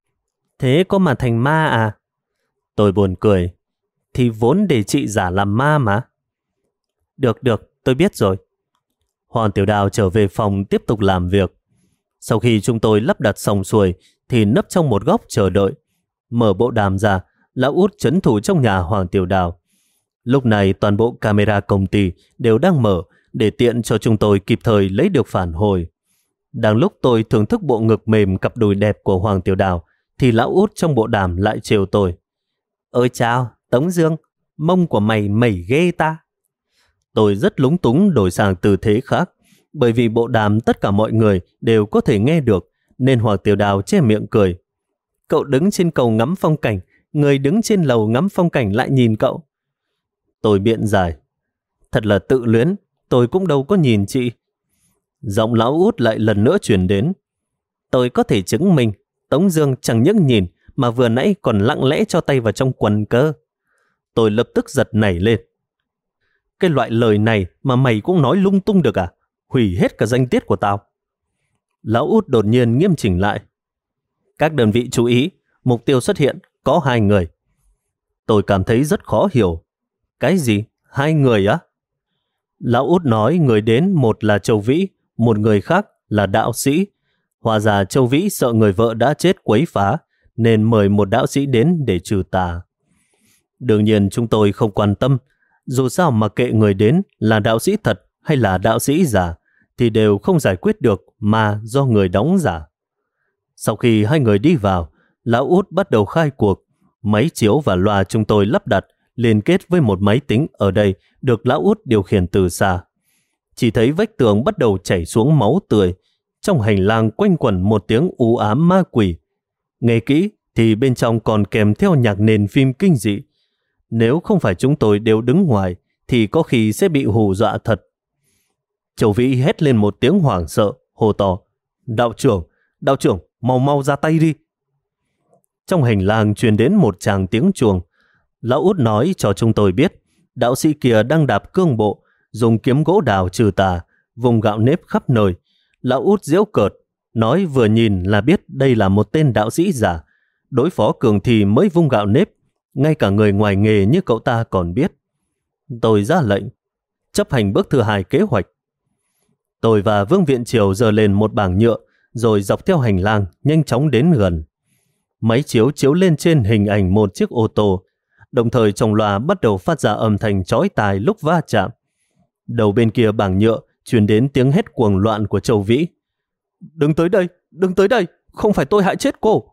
thế có mà thành ma à? Tôi buồn cười, thì vốn để chị giả làm ma mà. Được, tôi biết rồi. Hoàng Tiểu Đào trở về phòng tiếp tục làm việc. Sau khi chúng tôi lắp đặt xong xuôi thì nấp trong một góc chờ đợi. Mở bộ đàm ra, Lão Út trấn thủ trong nhà Hoàng Tiểu Đào. Lúc này toàn bộ camera công ty đều đang mở để tiện cho chúng tôi kịp thời lấy được phản hồi. Đang lúc tôi thưởng thức bộ ngực mềm cặp đùi đẹp của Hoàng Tiểu Đào thì Lão Út trong bộ đàm lại trêu tôi. Ôi chào, Tống Dương, mông của mày mẩy ghê ta. Tôi rất lúng túng đổi sang tư thế khác, bởi vì bộ đàm tất cả mọi người đều có thể nghe được, nên Hoàng Tiểu Đào che miệng cười. Cậu đứng trên cầu ngắm phong cảnh, người đứng trên lầu ngắm phong cảnh lại nhìn cậu. Tôi biện giải, thật là tự luyến, tôi cũng đâu có nhìn chị. Giọng Lão Út lại lần nữa truyền đến. Tôi có thể chứng minh, Tống Dương chẳng những nhìn mà vừa nãy còn lặng lẽ cho tay vào trong quần cơ. Tôi lập tức giật nảy lên. Cái loại lời này mà mày cũng nói lung tung được à? Hủy hết cả danh tiết của tao. Lão Út đột nhiên nghiêm chỉnh lại. Các đơn vị chú ý, mục tiêu xuất hiện có 2 người. Tôi cảm thấy rất khó hiểu. Cái gì? 2 người á? Lão Út nói người đến một là Châu Vĩ, một người khác là đạo sĩ. Hóa ra Châu Vĩ sợ người vợ đã chết quấy phá, nên mời một đạo sĩ đến để trừ tà. Đương nhiên chúng tôi không quan tâm. Dù sao mà kệ người đến là đạo sĩ thật hay là đạo sĩ giả, thì đều không giải quyết được mà do người đóng giả. Sau khi 2 người đi vào, Lão Út bắt đầu khai cuộc. Máy chiếu và loa chúng tôi lắp đặt liên kết với một máy tính ở đây được Lão Út điều khiển từ xa. Chỉ thấy vách tường bắt đầu chảy xuống máu tươi. Trong hành lang quanh quẩn một tiếng u ám ma quỷ. Nghe kỹ thì bên trong còn kèm theo nhạc nền phim kinh dị. Nếu không phải chúng tôi đều đứng ngoài thì có khi sẽ bị hù dọa thật. Châu Vĩ hét lên một tiếng hoảng sợ, hô to. Đạo trưởng, mau ra tay đi. Trong hành lang truyền đến một tràng tiếng chuông. Lão út nói cho chúng tôi biết, đạo sĩ kia đang đạp cương bộ, dùng kiếm gỗ đào trừ tà, vùng gạo nếp khắp nơi. Lão út giễu cợt, nói vừa nhìn là biết đây là một tên đạo sĩ giả. Đối phó cường thì mới vung gạo nếp, ngay cả người ngoài nghề như cậu ta còn biết. Tôi ra lệnh, chấp hành bước thứ 2 kế hoạch. Tôi và Vương Viện Triều giơ lên một bảng nhựa, rồi dọc theo hành lang, nhanh chóng đến gần. Máy chiếu chiếu lên trên hình ảnh một chiếc ô tô, đồng thời trong loa bắt đầu phát ra âm thanh chói tai lúc va chạm. Đầu bên kia bảng nhựa truyền đến tiếng hét cuồng loạn của Châu Vĩ. Đừng tới đây, không phải tôi hại chết cô.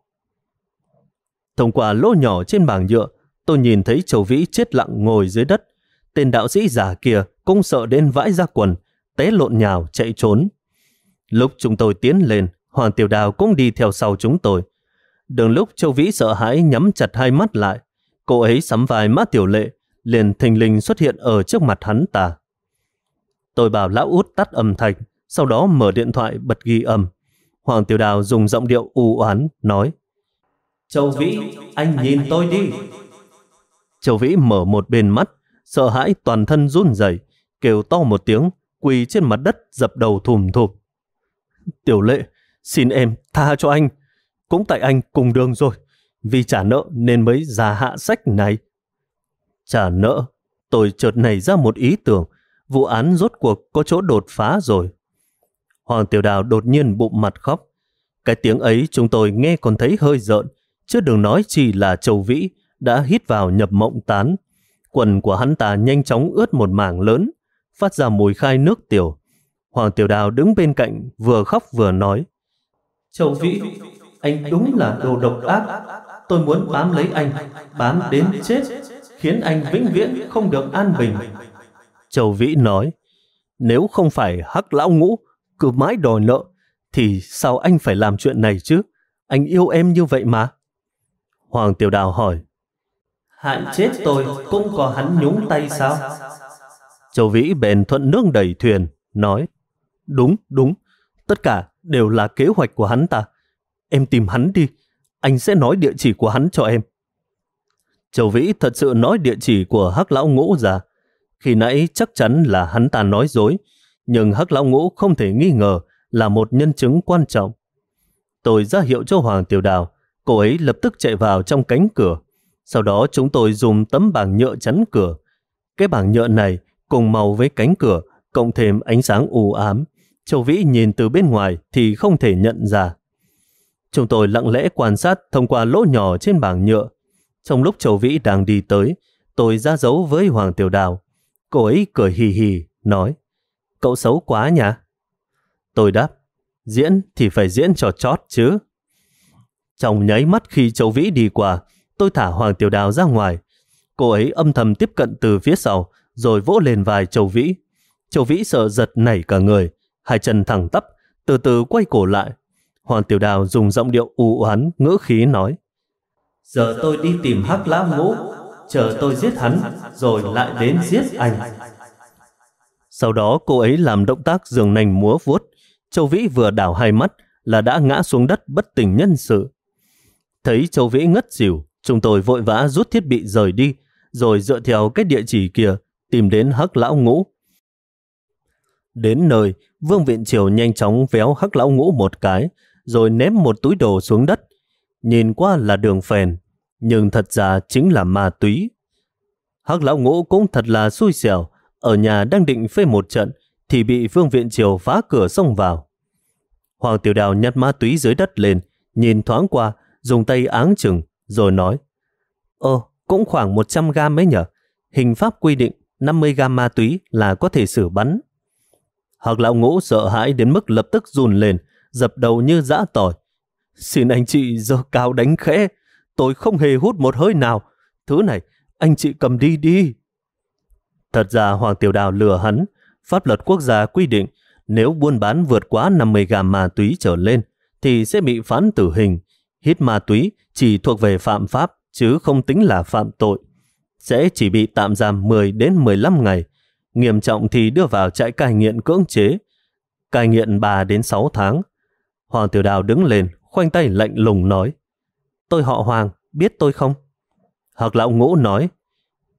Thông qua lỗ nhỏ trên bảng nhựa, tôi nhìn thấy Châu Vĩ chết lặng ngồi dưới đất. Tên đạo sĩ giả kia cũng sợ đến vãi ra quần, té lộn nhào chạy trốn. Lúc chúng tôi tiến lên, Hoàng Tiểu Đào cũng đi theo sau chúng tôi. Đường lúc Châu Vĩ sợ hãi nhắm chặt hai mắt lại, cô ấy sắm vai Mã Tiểu Lệ, liền thình lình xuất hiện ở trước mặt hắn ta. Tôi bảo lão út tắt âm thanh, sau đó mở điện thoại bật ghi âm. Hoàng Tiểu Đào dùng giọng điệu u oán nói: Châu Vĩ, anh nhìn tôi đi. Châu Vĩ mở một bên mắt, sợ hãi toàn thân run rẩy, kêu to một tiếng, quỳ trên mặt đất dập đầu thùm thụp. Tiểu Lệ, xin em tha cho anh. Cũng tại anh cùng đường rồi, vì trả nợ nên mới ra hạ sách này. Trả nợ? Tôi chợt nảy ra một ý tưởng, vụ án rốt cuộc có chỗ đột phá rồi. Hoàng Tiểu Đào đột nhiên bụng mặt khóc. Cái tiếng ấy chúng tôi nghe còn thấy hơi rợn, chứ đừng nói chỉ là Châu Vĩ đã hít vào nhập mộng tán. Quần của hắn ta nhanh chóng ướt một mảng lớn, phát ra mùi khai nước tiểu. Hoàng Tiểu Đào đứng bên cạnh vừa khóc vừa nói: Châu Vĩ, anh đúng là đồ độc ác. Tôi muốn bám lấy anh, bám đến chết, khiến anh vĩnh viễn không được an bình. Châu Vĩ nói: Nếu không phải Hắc Lão Ngũ cứ mãi đòi nợ, thì sao anh phải làm chuyện này chứ? Anh yêu em như vậy mà. Hoàng Tiểu Đào hỏi: Hại chết tôi cũng có hắn nhúng tay sao? Châu Vĩ bèn thuận nước đẩy thuyền, nói: Đúng, tất cả đều là kế hoạch của hắn ta. Em tìm hắn đi, anh sẽ nói địa chỉ của hắn cho em. Châu Vĩ thật sự nói địa chỉ của Hắc Lão Ngũ ra. Khi nãy chắc chắn là hắn ta nói dối, nhưng Hắc Lão Ngũ không thể nghi ngờ là một nhân chứng quan trọng. Tôi ra hiệu cho Hoàng Tiểu Đào, cô ấy lập tức chạy vào trong cánh cửa. Sau đó chúng tôi dùng tấm bảng nhựa chắn cửa. Cái bảng nhựa này cùng màu với cánh cửa, cộng thêm ánh sáng u ám, Châu Vĩ nhìn từ bên ngoài thì không thể nhận ra. Chúng tôi lặng lẽ quan sát thông qua lỗ nhỏ trên bảng nhựa. Trong lúc Châu Vĩ đang đi tới, tôi ra dấu với Hoàng Tiểu Đào. Cô ấy cười hì hì, nói: Cậu xấu quá nhỉ? Tôi đáp: Diễn thì phải diễn cho chót chứ. Trong nháy mắt khi Châu Vĩ đi qua, tôi thả Hoàng Tiểu Đào ra ngoài. Cô ấy âm thầm tiếp cận từ phía sau, rồi vỗ lên vai Châu Vĩ. Châu Vĩ sợ giật nảy cả người, hai chân thẳng tắp, từ từ quay cổ lại. Hoàng Tiểu Đào dùng giọng điệu u oán ngữ khí nói: Giờ tôi đi tìm Hắc Lão Ngũ, chờ tôi giết hắn, rồi lại đến giết anh. Sau đó cô ấy làm động tác giường nành múa vuốt. Châu Vĩ vừa đảo hai mắt là đã ngã xuống đất bất tỉnh nhân sự. Thấy Châu Vĩ ngất xỉu, chúng tôi vội vã rút thiết bị rời đi, rồi dựa theo cái địa chỉ kia tìm đến Hắc Lão Ngũ. Đến nơi, Vương Viện Triều nhanh chóng véo Hắc Lão Ngũ một cái, rồi ném một túi đồ xuống đất. Nhìn qua là đường phèn, nhưng thật ra chính là ma túy. Hắc Lão Ngũ cũng thật là xui xẻo, ở nhà đang định phê một trận thì bị Vương Viện Triều phá cửa xông vào. Hoàng Tiểu Đào nhặt ma túy dưới đất lên, nhìn thoáng qua, dùng tay áng chừng, rồi nói: Cũng khoảng 100 gam ấy nhở. Hình pháp quy định 50 gam ma túy là có thể xử bắn. Hắc Lão Ngũ sợ hãi đến mức lập tức run lên, dập đầu như giã tỏi. Xin anh chị giơ cao đánh khẽ, tôi không hề hút một hơi nào. Thứ này anh chị cầm đi đi. Thật ra Hoàng Tiểu Đào lừa hắn. Pháp luật quốc gia quy định nếu buôn bán vượt quá 50 gam ma túy trở lên thì sẽ bị phán tử hình. Hít ma túy chỉ thuộc về phạm pháp chứ không tính là phạm tội. Sẽ chỉ bị tạm giam 10 đến 15 ngày. Nghiêm trọng thì đưa vào trại cai nghiện cưỡng chế. Cai nghiện 3 đến 6 tháng. Hoàng Tiểu Đào đứng lên, khoanh tay lạnh lùng nói: Tôi họ Hoàng, biết tôi không? Hắc Lão Ngũ nói: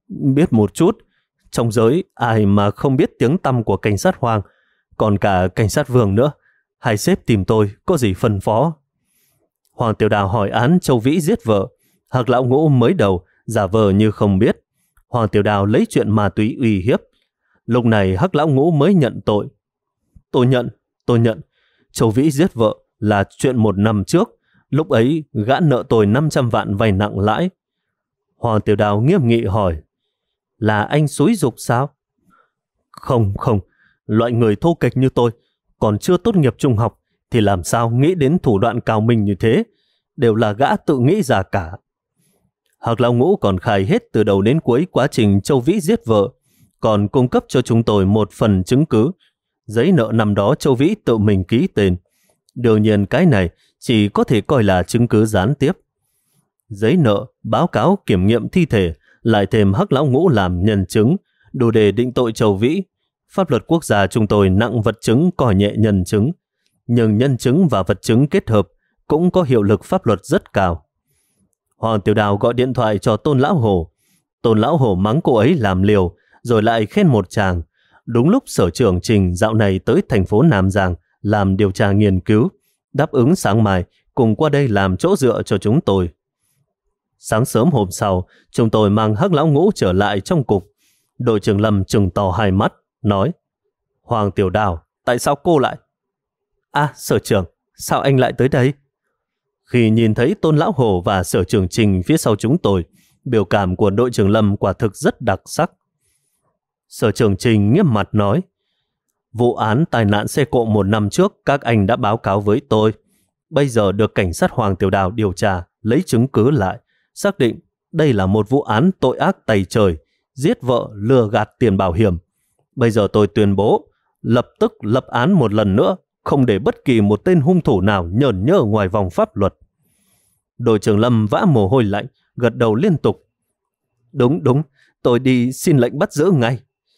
Biết một chút. Trong giới ai mà không biết tiếng tăm của cảnh sát Hoàng, còn cả cảnh sát Vương nữa. Hai sếp tìm tôi có gì phân phó? Hoàng Tiểu Đào hỏi án Châu Vĩ giết vợ. Hạc Lão Ngũ mới đầu giả vờ như không biết. Hoàng Tiểu Đào lấy chuyện ma túy uy hiếp. Lúc này Hắc Lão Ngũ mới nhận tội. Tôi nhận. Châu Vĩ giết vợ là chuyện 1 năm trước. Lúc ấy gã nợ tôi 500 vạn vay nặng lãi. Hoàng Tiểu Đào nghiêm nghị hỏi, là anh xúi giục sao? Không, loại người thô kệch như tôi, còn chưa tốt nghiệp trung học, thì làm sao nghĩ đến thủ đoạn cao minh như thế? Đều là gã tự nghĩ ra cả. Hạc Lão Ngũ còn khai hết từ đầu đến cuối quá trình Châu Vĩ giết vợ, còn cung cấp cho chúng tôi một phần chứng cứ. Giấy nợ năm đó Châu Vĩ tự mình ký tên. Đương nhiên cái này chỉ có thể coi là chứng cứ gián tiếp. Giấy nợ, báo cáo kiểm nghiệm thi thể, lại thêm Hắc Lão Ngũ làm nhân chứng, đủ để định tội Châu Vĩ. Pháp luật quốc gia chúng tôi nặng vật chứng coi nhẹ nhân chứng, nhưng nhân chứng và vật chứng kết hợp cũng có hiệu lực pháp luật rất cao. Hoàng Tiểu Đào gọi điện thoại cho Tôn Lão Hổ. Tôn Lão Hổ mắng cô ấy làm liều, rồi lại khen một tràng. Đúng lúc Sở trưởng Trình dạo này tới thành phố Nam Giang làm điều tra nghiên cứu, đáp ứng sáng mai cùng qua đây làm chỗ dựa cho chúng tôi. Sáng sớm hôm sau, chúng tôi mang Hắc Lão Ngũ trở lại trong cục. Đội trưởng Lâm trừng to hai mắt, nói, Hoàng Tiểu Đào, tại sao cô lại? Sở trưởng, sao anh lại tới đây? Khi nhìn thấy Tôn Lão Hổ và Sở trưởng Trình phía sau chúng tôi, biểu cảm của đội trưởng Lâm quả thực rất đặc sắc. Sở trưởng Trình nghiêm mặt nói, vụ án tai nạn xe cộ 1 năm trước các anh đã báo cáo với tôi. Bây giờ được cảnh sát Hoàng Tiểu Đào điều tra, lấy chứng cứ lại, xác định đây là một vụ án tội ác tày trời, giết vợ lừa gạt tiền bảo hiểm. Bây giờ tôi tuyên bố, lập tức lập án một lần nữa, không để bất kỳ một tên hung thủ nào nhởn nhơ ngoài vòng pháp luật. Đội trưởng Lâm vã mồ hôi lạnh, gật đầu liên tục. Đúng, tôi đi xin lệnh bắt giữ ngay.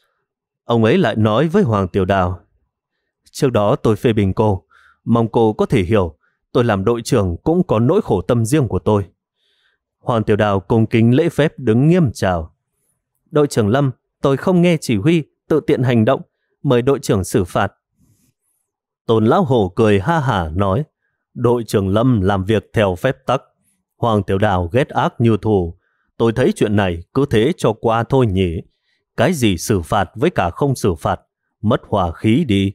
Ông ấy lại nói với Hoàng Tiểu Đào, trước đó tôi phê bình cô, mong cô có thể hiểu, tôi làm đội trưởng cũng có nỗi khổ tâm riêng của tôi. Hoàng Tiểu Đào cung kính lễ phép đứng nghiêm chào. Đội trưởng Lâm, tôi không nghe chỉ huy, tự tiện hành động, mời đội trưởng xử phạt. Tôn Lão Hổ cười ha hả nói, đội trưởng Lâm làm việc theo phép tắc. Hoàng Tiểu Đào ghét ác như thù. Tôi thấy chuyện này cứ thế cho qua thôi nhỉ. Cái gì xử phạt với cả không xử phạt, mất hòa khí đi.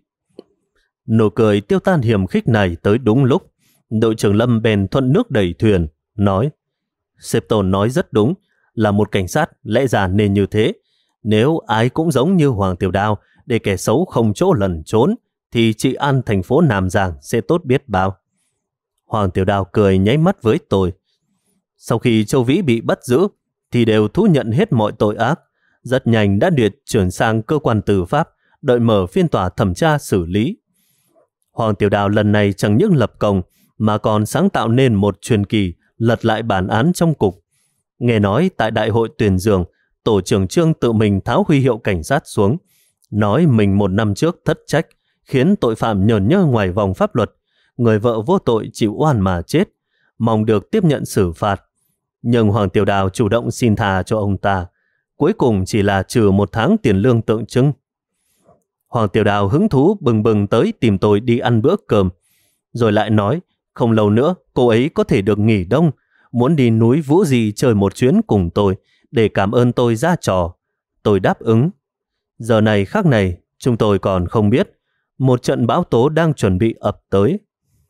Nụ cười tiêu tan hiểm khích này tới đúng lúc. Đội trưởng Lâm bèn thuận nước đẩy thuyền, nói, sếp Tôn nói rất đúng, là một cảnh sát lẽ ra nên như thế. Nếu ai cũng giống như Hoàng Tiểu Đào để kẻ xấu không chỗ lẩn trốn, thì trị an thành phố Nam Giang sẽ tốt biết bao. Hoàng Tiểu Đào cười nháy mắt với tôi. Sau khi Châu Vĩ bị bắt giữ, thì đều thú nhận hết mọi tội ác. Rất nhanh đã được chuyển sang cơ quan tư pháp, đợi mở phiên tòa thẩm tra xử lý. Hoàng Tiểu Đào lần này chẳng những lập công, mà còn sáng tạo nên một truyền kỳ lật lại bản án trong cục. Nghe nói tại đại hội tuyển dường, tổ trưởng Trương tự mình tháo huy hiệu cảnh sát xuống, nói mình 1 năm trước thất trách, khiến tội phạm nhởn nhơ ngoài vòng pháp luật, người vợ vô tội chịu oan mà chết, mong được tiếp nhận xử phạt. Nhưng Hoàng Tiểu Đào chủ động xin tha cho ông ta, cuối cùng chỉ là trừ 1 tháng tiền lương tượng trưng. Hoàng Tiểu Đào hứng thú bừng bừng tới tìm tôi đi ăn bữa cơm, rồi lại nói không lâu nữa cô ấy có thể được nghỉ đông, muốn đi núi Vũ Di chơi một chuyến cùng tôi để cảm ơn tôi ra trò. Tôi đáp ứng. Giờ này khắc này chúng tôi còn không biết một trận bão tố đang chuẩn bị ập tới.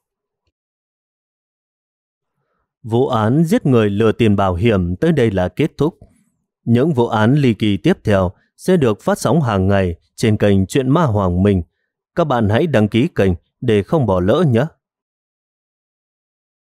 Vụ án giết người lừa tiền bảo hiểm tới đây là kết thúc. Những vụ án ly kỳ tiếp theo sẽ được phát sóng hàng ngày trên kênh Chuyện Ma Hoàng Minh. Các bạn hãy đăng ký kênh để không bỏ lỡ nhé.